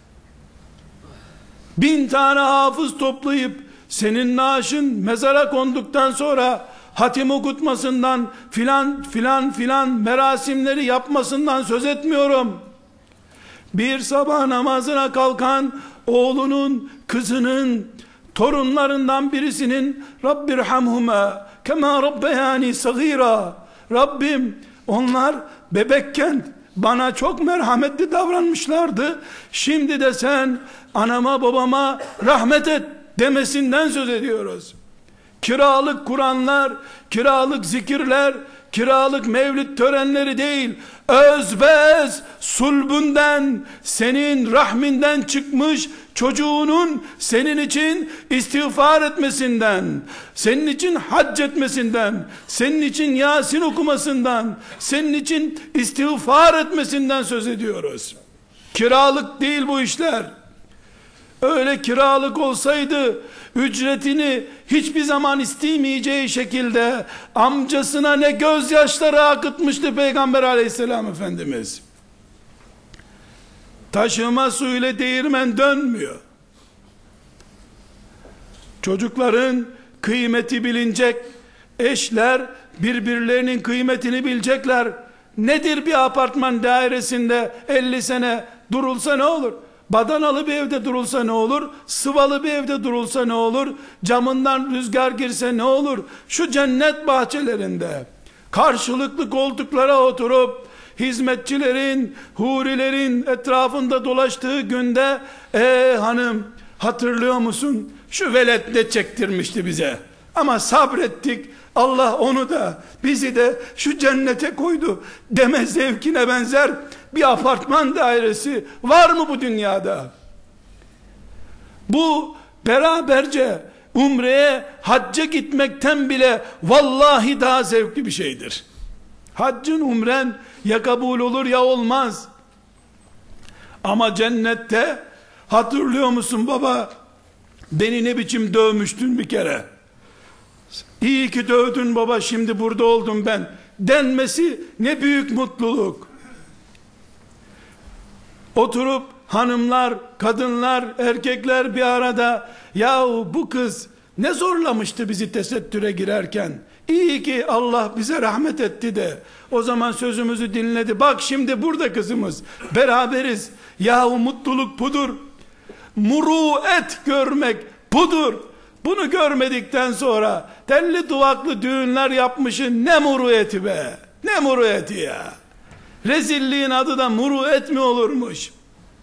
Bin tane hafız toplayıp senin naaşın mezara konduktan sonra hatim okutmasından filan filan filan merasimleri yapmasından söz etmiyorum. Bir sabah namazına kalkan oğlunun, kızının, torunlarından birisinin Rabbirhamhuma kema rabbeyani sagira, Rabbim onlar bebekken bana çok merhametli davranmışlardı, şimdi de sen anama babama rahmet et demesinden söz ediyoruz. Kiralık Kur'anlar, kiralık zikirler, kiralık mevlid törenleri değil, özbez sulbünden, senin rahminden çıkmış çocuğunun senin için istiğfar etmesinden, senin için hac etmesinden, senin için Yasin okumasından, senin için istiğfar etmesinden söz ediyoruz. Kiralık değil bu işler. Öyle kiralık olsaydı ücretini hiçbir zaman istemeyeceği şekilde amcasına ne gözyaşları akıtmıştı Peygamber aleyhisselam Efendimiz. Taşıma suyuyla değirmen dönmüyor. Çocukların kıymeti bilinecek, eşler birbirlerinin kıymetini bilecekler. Nedir bir apartman dairesinde elli sene durulsa ne olur? Badanalı bir evde durulsa ne olur? Sıvalı bir evde durulsa ne olur? Camından rüzgar girse ne olur? Şu cennet bahçelerinde karşılıklı koltuklara oturup hizmetçilerin, hurilerin etrafında dolaştığı günde, ee hanım hatırlıyor musun? Şu velet ne çektirmişti bize? ama sabrettik, Allah onu da bizi de şu cennete koydu deme zevkine benzer bir apartman dairesi var mı bu dünyada? Bu beraberce umreye, hacca gitmekten bile vallahi daha zevkli bir şeydir. Haccın, umren ya kabul olur ya olmaz. Ama cennette, hatırlıyor musun baba, beni ne biçim dövmüştün bir kere, İyi ki dövdün baba, şimdi burada oldum ben denmesi ne büyük mutluluk. Oturup hanımlar, kadınlar, erkekler bir arada, yahu bu kız ne zorlamıştı bizi tesettüre girerken, İyi ki Allah bize rahmet etti de o zaman sözümüzü dinledi, bak şimdi burada kızımız, beraberiz. Yahu mutluluk budur. Muruet görmek budur. Bunu görmedikten sonra telli duvaklı düğünler yapmışın, ne murueti be, ne murueti ya. Rezilliğin adı da muruet mi olurmuş?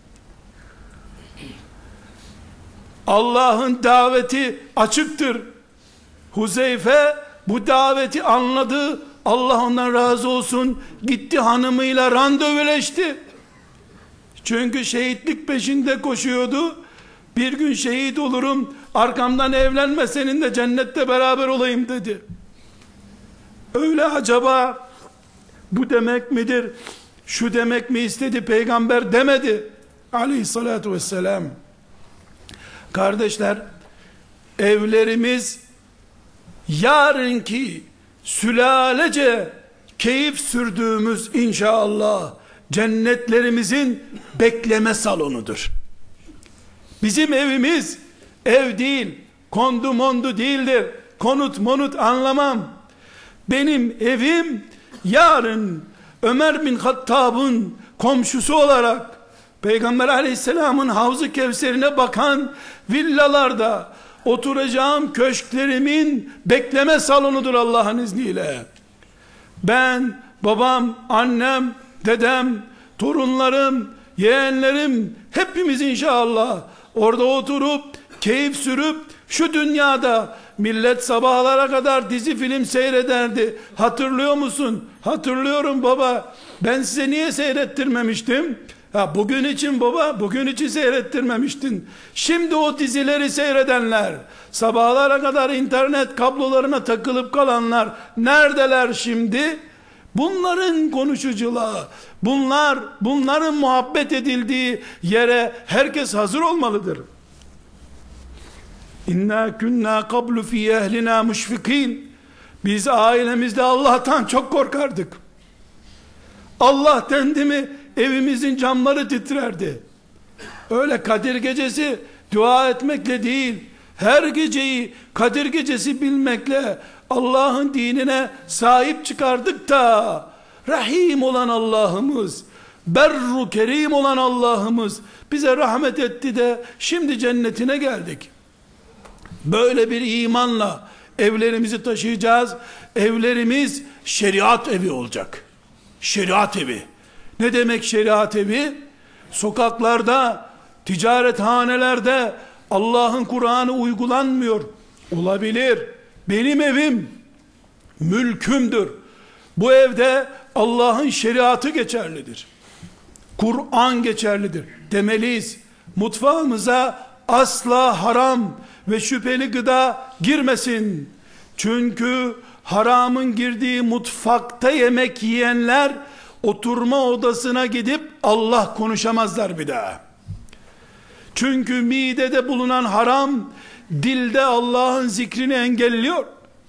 Allah'ın daveti açıktır. Huzeyfe bu daveti anladı, Allah ondan razı olsun, gitti hanımıyla randevüleşti. Çünkü şehitlik peşinde koşuyordu. Bir gün şehit olurum, arkamdan evlenme, senin de cennette beraber olayım dedi. Öyle acaba bu demek midir, şu demek mi istedi peygamber demedi aleyhissalatu vesselam. Kardeşler, evlerimiz yarınki sülalece keyif sürdüğümüz inşallah cennetlerimizin bekleme salonudur. Bizim evimiz ev değil, kondu mondu değildir, konut monut anlamam. Benim evim yarın Ömer bin Hattab'ın komşusu olarak Peygamber aleyhisselamın Havz-ı Kevser'ine bakan villalarda oturacağım köşklerimin bekleme salonudur Allah'ın izniyle. Ben, babam, annem, dedem, torunlarım, yeğenlerim, hepimiz inşallah orada oturup keyif sürüp, şu dünyada millet sabahlara kadar dizi film seyrederdi, hatırlıyor musun? Hatırlıyorum baba, ben size niye seyrettirmemiştim? Ha, bugün için baba, bugün için seyrettirmemiştin. Şimdi o dizileri seyredenler, sabahlara kadar internet kablolarına takılıp kalanlar neredeler şimdi? Bunların konuşuculuğa, bunlar, bunların muhabbet edildiği yere herkes hazır olmalıdır. İnna kunna qablu fi ehlina müşfikin. Biz ailemizde Allah'tan çok korkardık. Allah dendi mi evimizin camları titrerdi. Öyle Kadir gecesi dua etmekle değil, her geceyi Kadir gecesi bilmekle Allah'ın dinine sahip çıkardık da Rahim olan Allah'ımız, Berru Kerim olan Allah'ımız bize rahmet etti de şimdi cennetine geldik. Böyle bir imanla evlerimizi taşıyacağız. Evlerimiz şeriat evi olacak. Şeriat evi. Ne demek şeriat evi? Sokaklarda, ticarethanelerde Allah'ın Kur'an'ı uygulanmıyor. Olabilir. Benim evim mülkümdür. Bu evde Allah'ın şeriatı geçerlidir. Kur'an geçerlidir demeliyiz. Mutfağımıza asla haram ve şüpheli gıda girmesin. Çünkü haramın girdiği mutfakta yemek yiyenler oturma odasına gidip Allah konuşamazlar bir daha. Çünkü midede bulunan haram dilde Allah'ın zikrini engelliyor.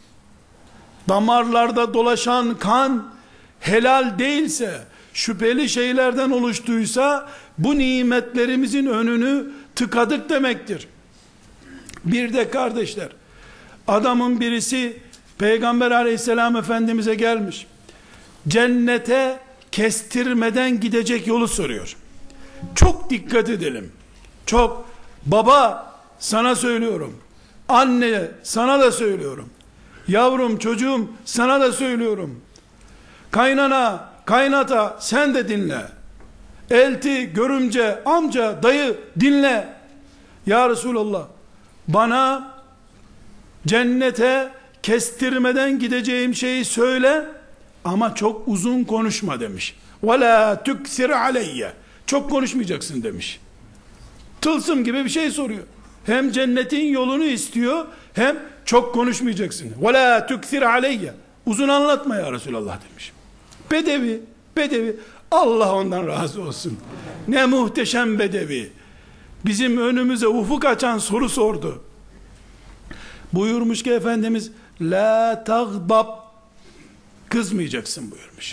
Damarlarda dolaşan kan helal değilse, şüpheli şeylerden oluştuysa bu nimetlerimizin önünü tıkadık demektir. Bir de kardeşler, adamın birisi Peygamber aleyhisselam efendimize gelmiş, cennete kestirmeden gidecek yolu soruyor. Çok dikkat edelim. Çok. Baba sana söylüyorum, anne sana da söylüyorum, yavrum çocuğum sana da söylüyorum, kaynana kaynata sen de dinle, elti görümce amca dayı dinle. Ya Resulallah, bana Cennete kestirmeden gideceğim şeyi söyle ama çok uzun konuşma demiş. وَلَا تُكْسِرْ عَلَيَّ Çok konuşmayacaksın demiş. Tılsım gibi bir şey soruyor. Hem cennetin yolunu istiyor, hem çok konuşmayacaksın. وَلَا تُكْسِرْ عَلَيَّ Uzun anlatma ya Resulallah demiş. Bedevi, bedevi. Allah ondan razı olsun. Ne muhteşem bedevi. Bizim önümüze ufuk açan soru sordu. Buyurmuş ki Efendimiz, la tagdab, kızmayacaksın buyurmuş.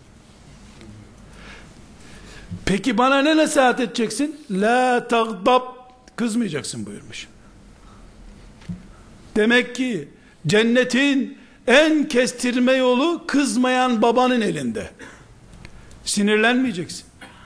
Peki bana ne nasihat edeceksin? La tagdab, kızmayacaksın buyurmuş. Demek ki cennetin en kestirme yolu kızmayan babanın elinde. Sinirlenmeyeceksin.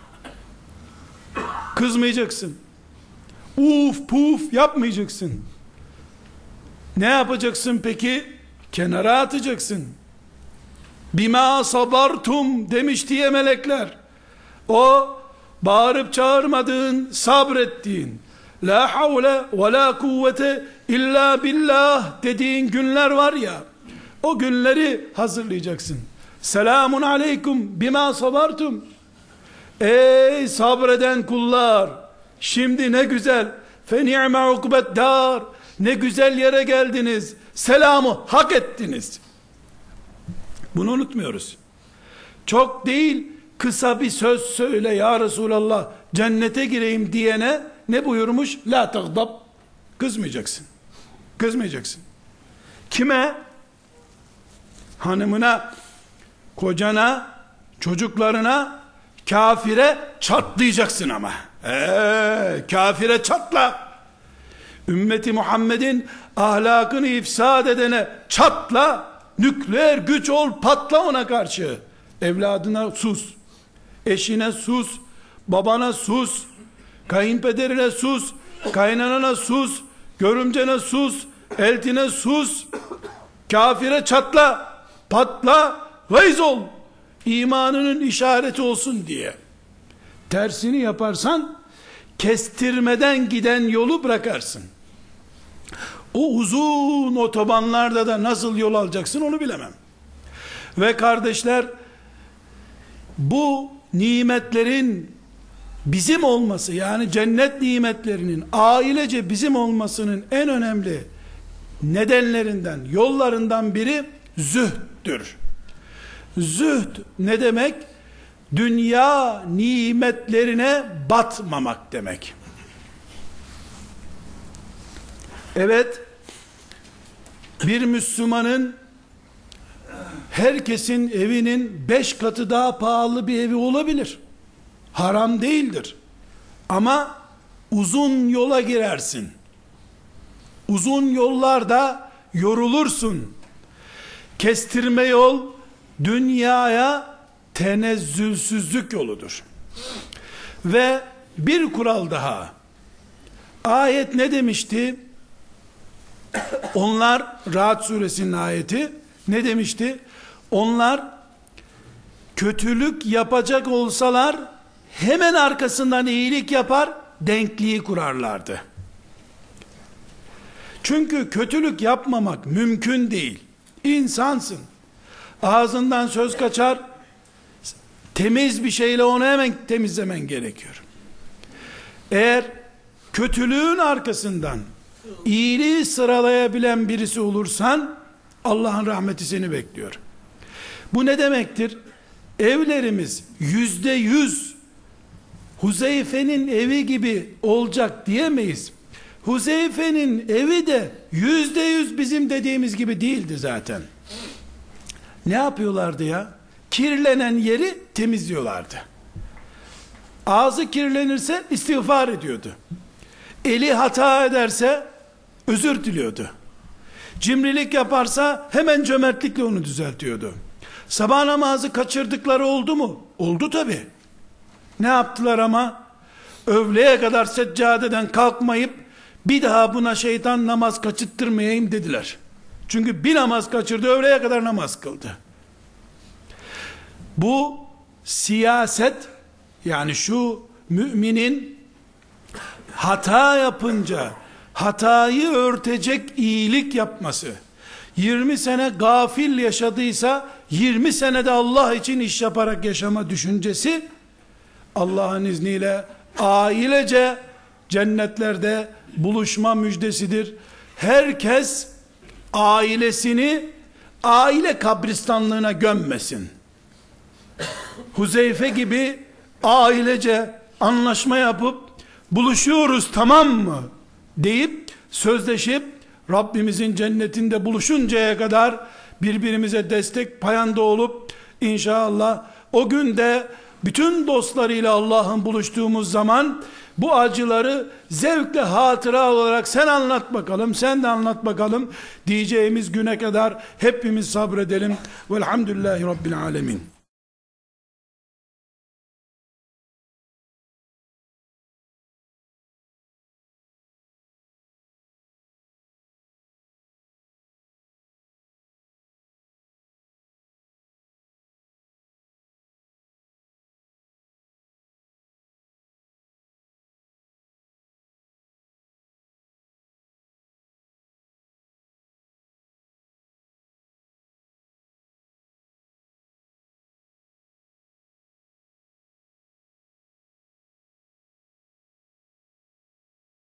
Kızmayacaksın. Uf puf yapmayacaksın. Ne yapacaksın peki? Kenara atacaksın. Bima sabartum demiş diye melekler. O bağırıp çağırmadığın, sabrettiğin, la havle ve la kuvvete illa billah dediğin günler var ya, o günleri hazırlayacaksın. Selamun aleyküm bima sabartum. Ey sabreden kullar, şimdi ne güzel, fe ni'me ukbet dar, ne güzel yere geldiniz, selamı hak ettiniz. Bunu unutmuyoruz. Çok değil, kısa bir söz söyle ya Resulallah, cennete gireyim diyene ne buyurmuş? La tagdab, kızmayacaksın. Kızmayacaksın. Kime? Hanımına, kocana, çocuklarına, kafire çatlayacaksın ama. Eee kafire çatla. Ümmeti Muhammed'in ahlakını ifsad edene çatla. Nükleer güç ol, patla ona karşı. Evladına sus. Eşine sus. Babana sus. Kayınpederine sus. Kaynanana sus. Görümcene sus. Eltine sus. Kafire çatla. Patla. Gayz ol. İmanının işareti olsun diye. Tersini yaparsan kestirmeden giden yolu bırakarsın. O uzun otobanlarda da nasıl yol alacaksın onu bilemem. Ve kardeşler, bu nimetlerin bizim olması, yani cennet nimetlerinin ailece bizim olmasının en önemli nedenlerinden, yollarından biri zühttür. Zühd ne demek? Dünya nimetlerine batmamak demek. Evet, bir Müslümanın herkesin evinin beş katı daha pahalı bir evi olabilir. Haram değildir. Ama uzun yola girersin. Uzun yollarda yorulursun. Kestirme yol dünyaya tenezzülsüzlük yoludur. Ve bir kural daha. Ayet ne demişti? Onlar, Ra'd suresinin ayeti ne demişti? Onlar kötülük yapacak olsalar hemen arkasından iyilik yapar, denkliği kurarlardı. Çünkü kötülük yapmamak mümkün değil. İnsansın. Ağzından söz kaçar, temiz bir şeyle onu hemen temizlemen gerekiyor. Eğer kötülüğün arkasından iyiliği sıralayabilen birisi olursan, Allah'ın rahmeti seni bekliyor. Bu ne demektir? Evlerimiz yüzde yüz Huzeyfe'nin evi gibi olacak diyemeyiz. Huzeyfe'nin evi de yüzde yüz bizim dediğimiz gibi değildi zaten. Ne yapıyorlardı ya? Kirlenen yeri temizliyorlardı. Ağzı kirlenirse istiğfar ediyordu. Eli hata ederse özür diliyordu. Cimrilik yaparsa hemen cömertlikle onu düzeltiyordu. Sabah namazı kaçırdıkları oldu mu? Oldu tabi. Ne yaptılar ama? Öğleye kadar seccadeden kalkmayıp bir daha buna şeytan namaz kaçırttırmayayım dediler. Çünkü bir namaz kaçırdı, öğleye kadar namaz kıldı. Bu siyaset, yani şu müminin hata yapınca hatayı örtecek iyilik yapması, yirmi sene gafil yaşadıysa yirmi senede Allah için iş yaparak yaşama düşüncesi, Allah'ın izniyle ailece cennetlerde buluşma müjdesidir. Herkes ailesini aile kabristanlığına gömmesin. Huzeyfe gibi ailece anlaşma yapıp buluşuyoruz, tamam mı deyip sözleşip Rabbimizin cennetinde buluşuncaya kadar birbirimize destek payanda olup inşallah o günde bütün dostlarıyla Allah'ın buluştuğumuz zaman bu acıları zevkle hatıra olarak sen anlat bakalım, sen de anlat bakalım diyeceğimiz güne kadar hepimiz sabredelim. Velhamdülillahi Rabbil alemin.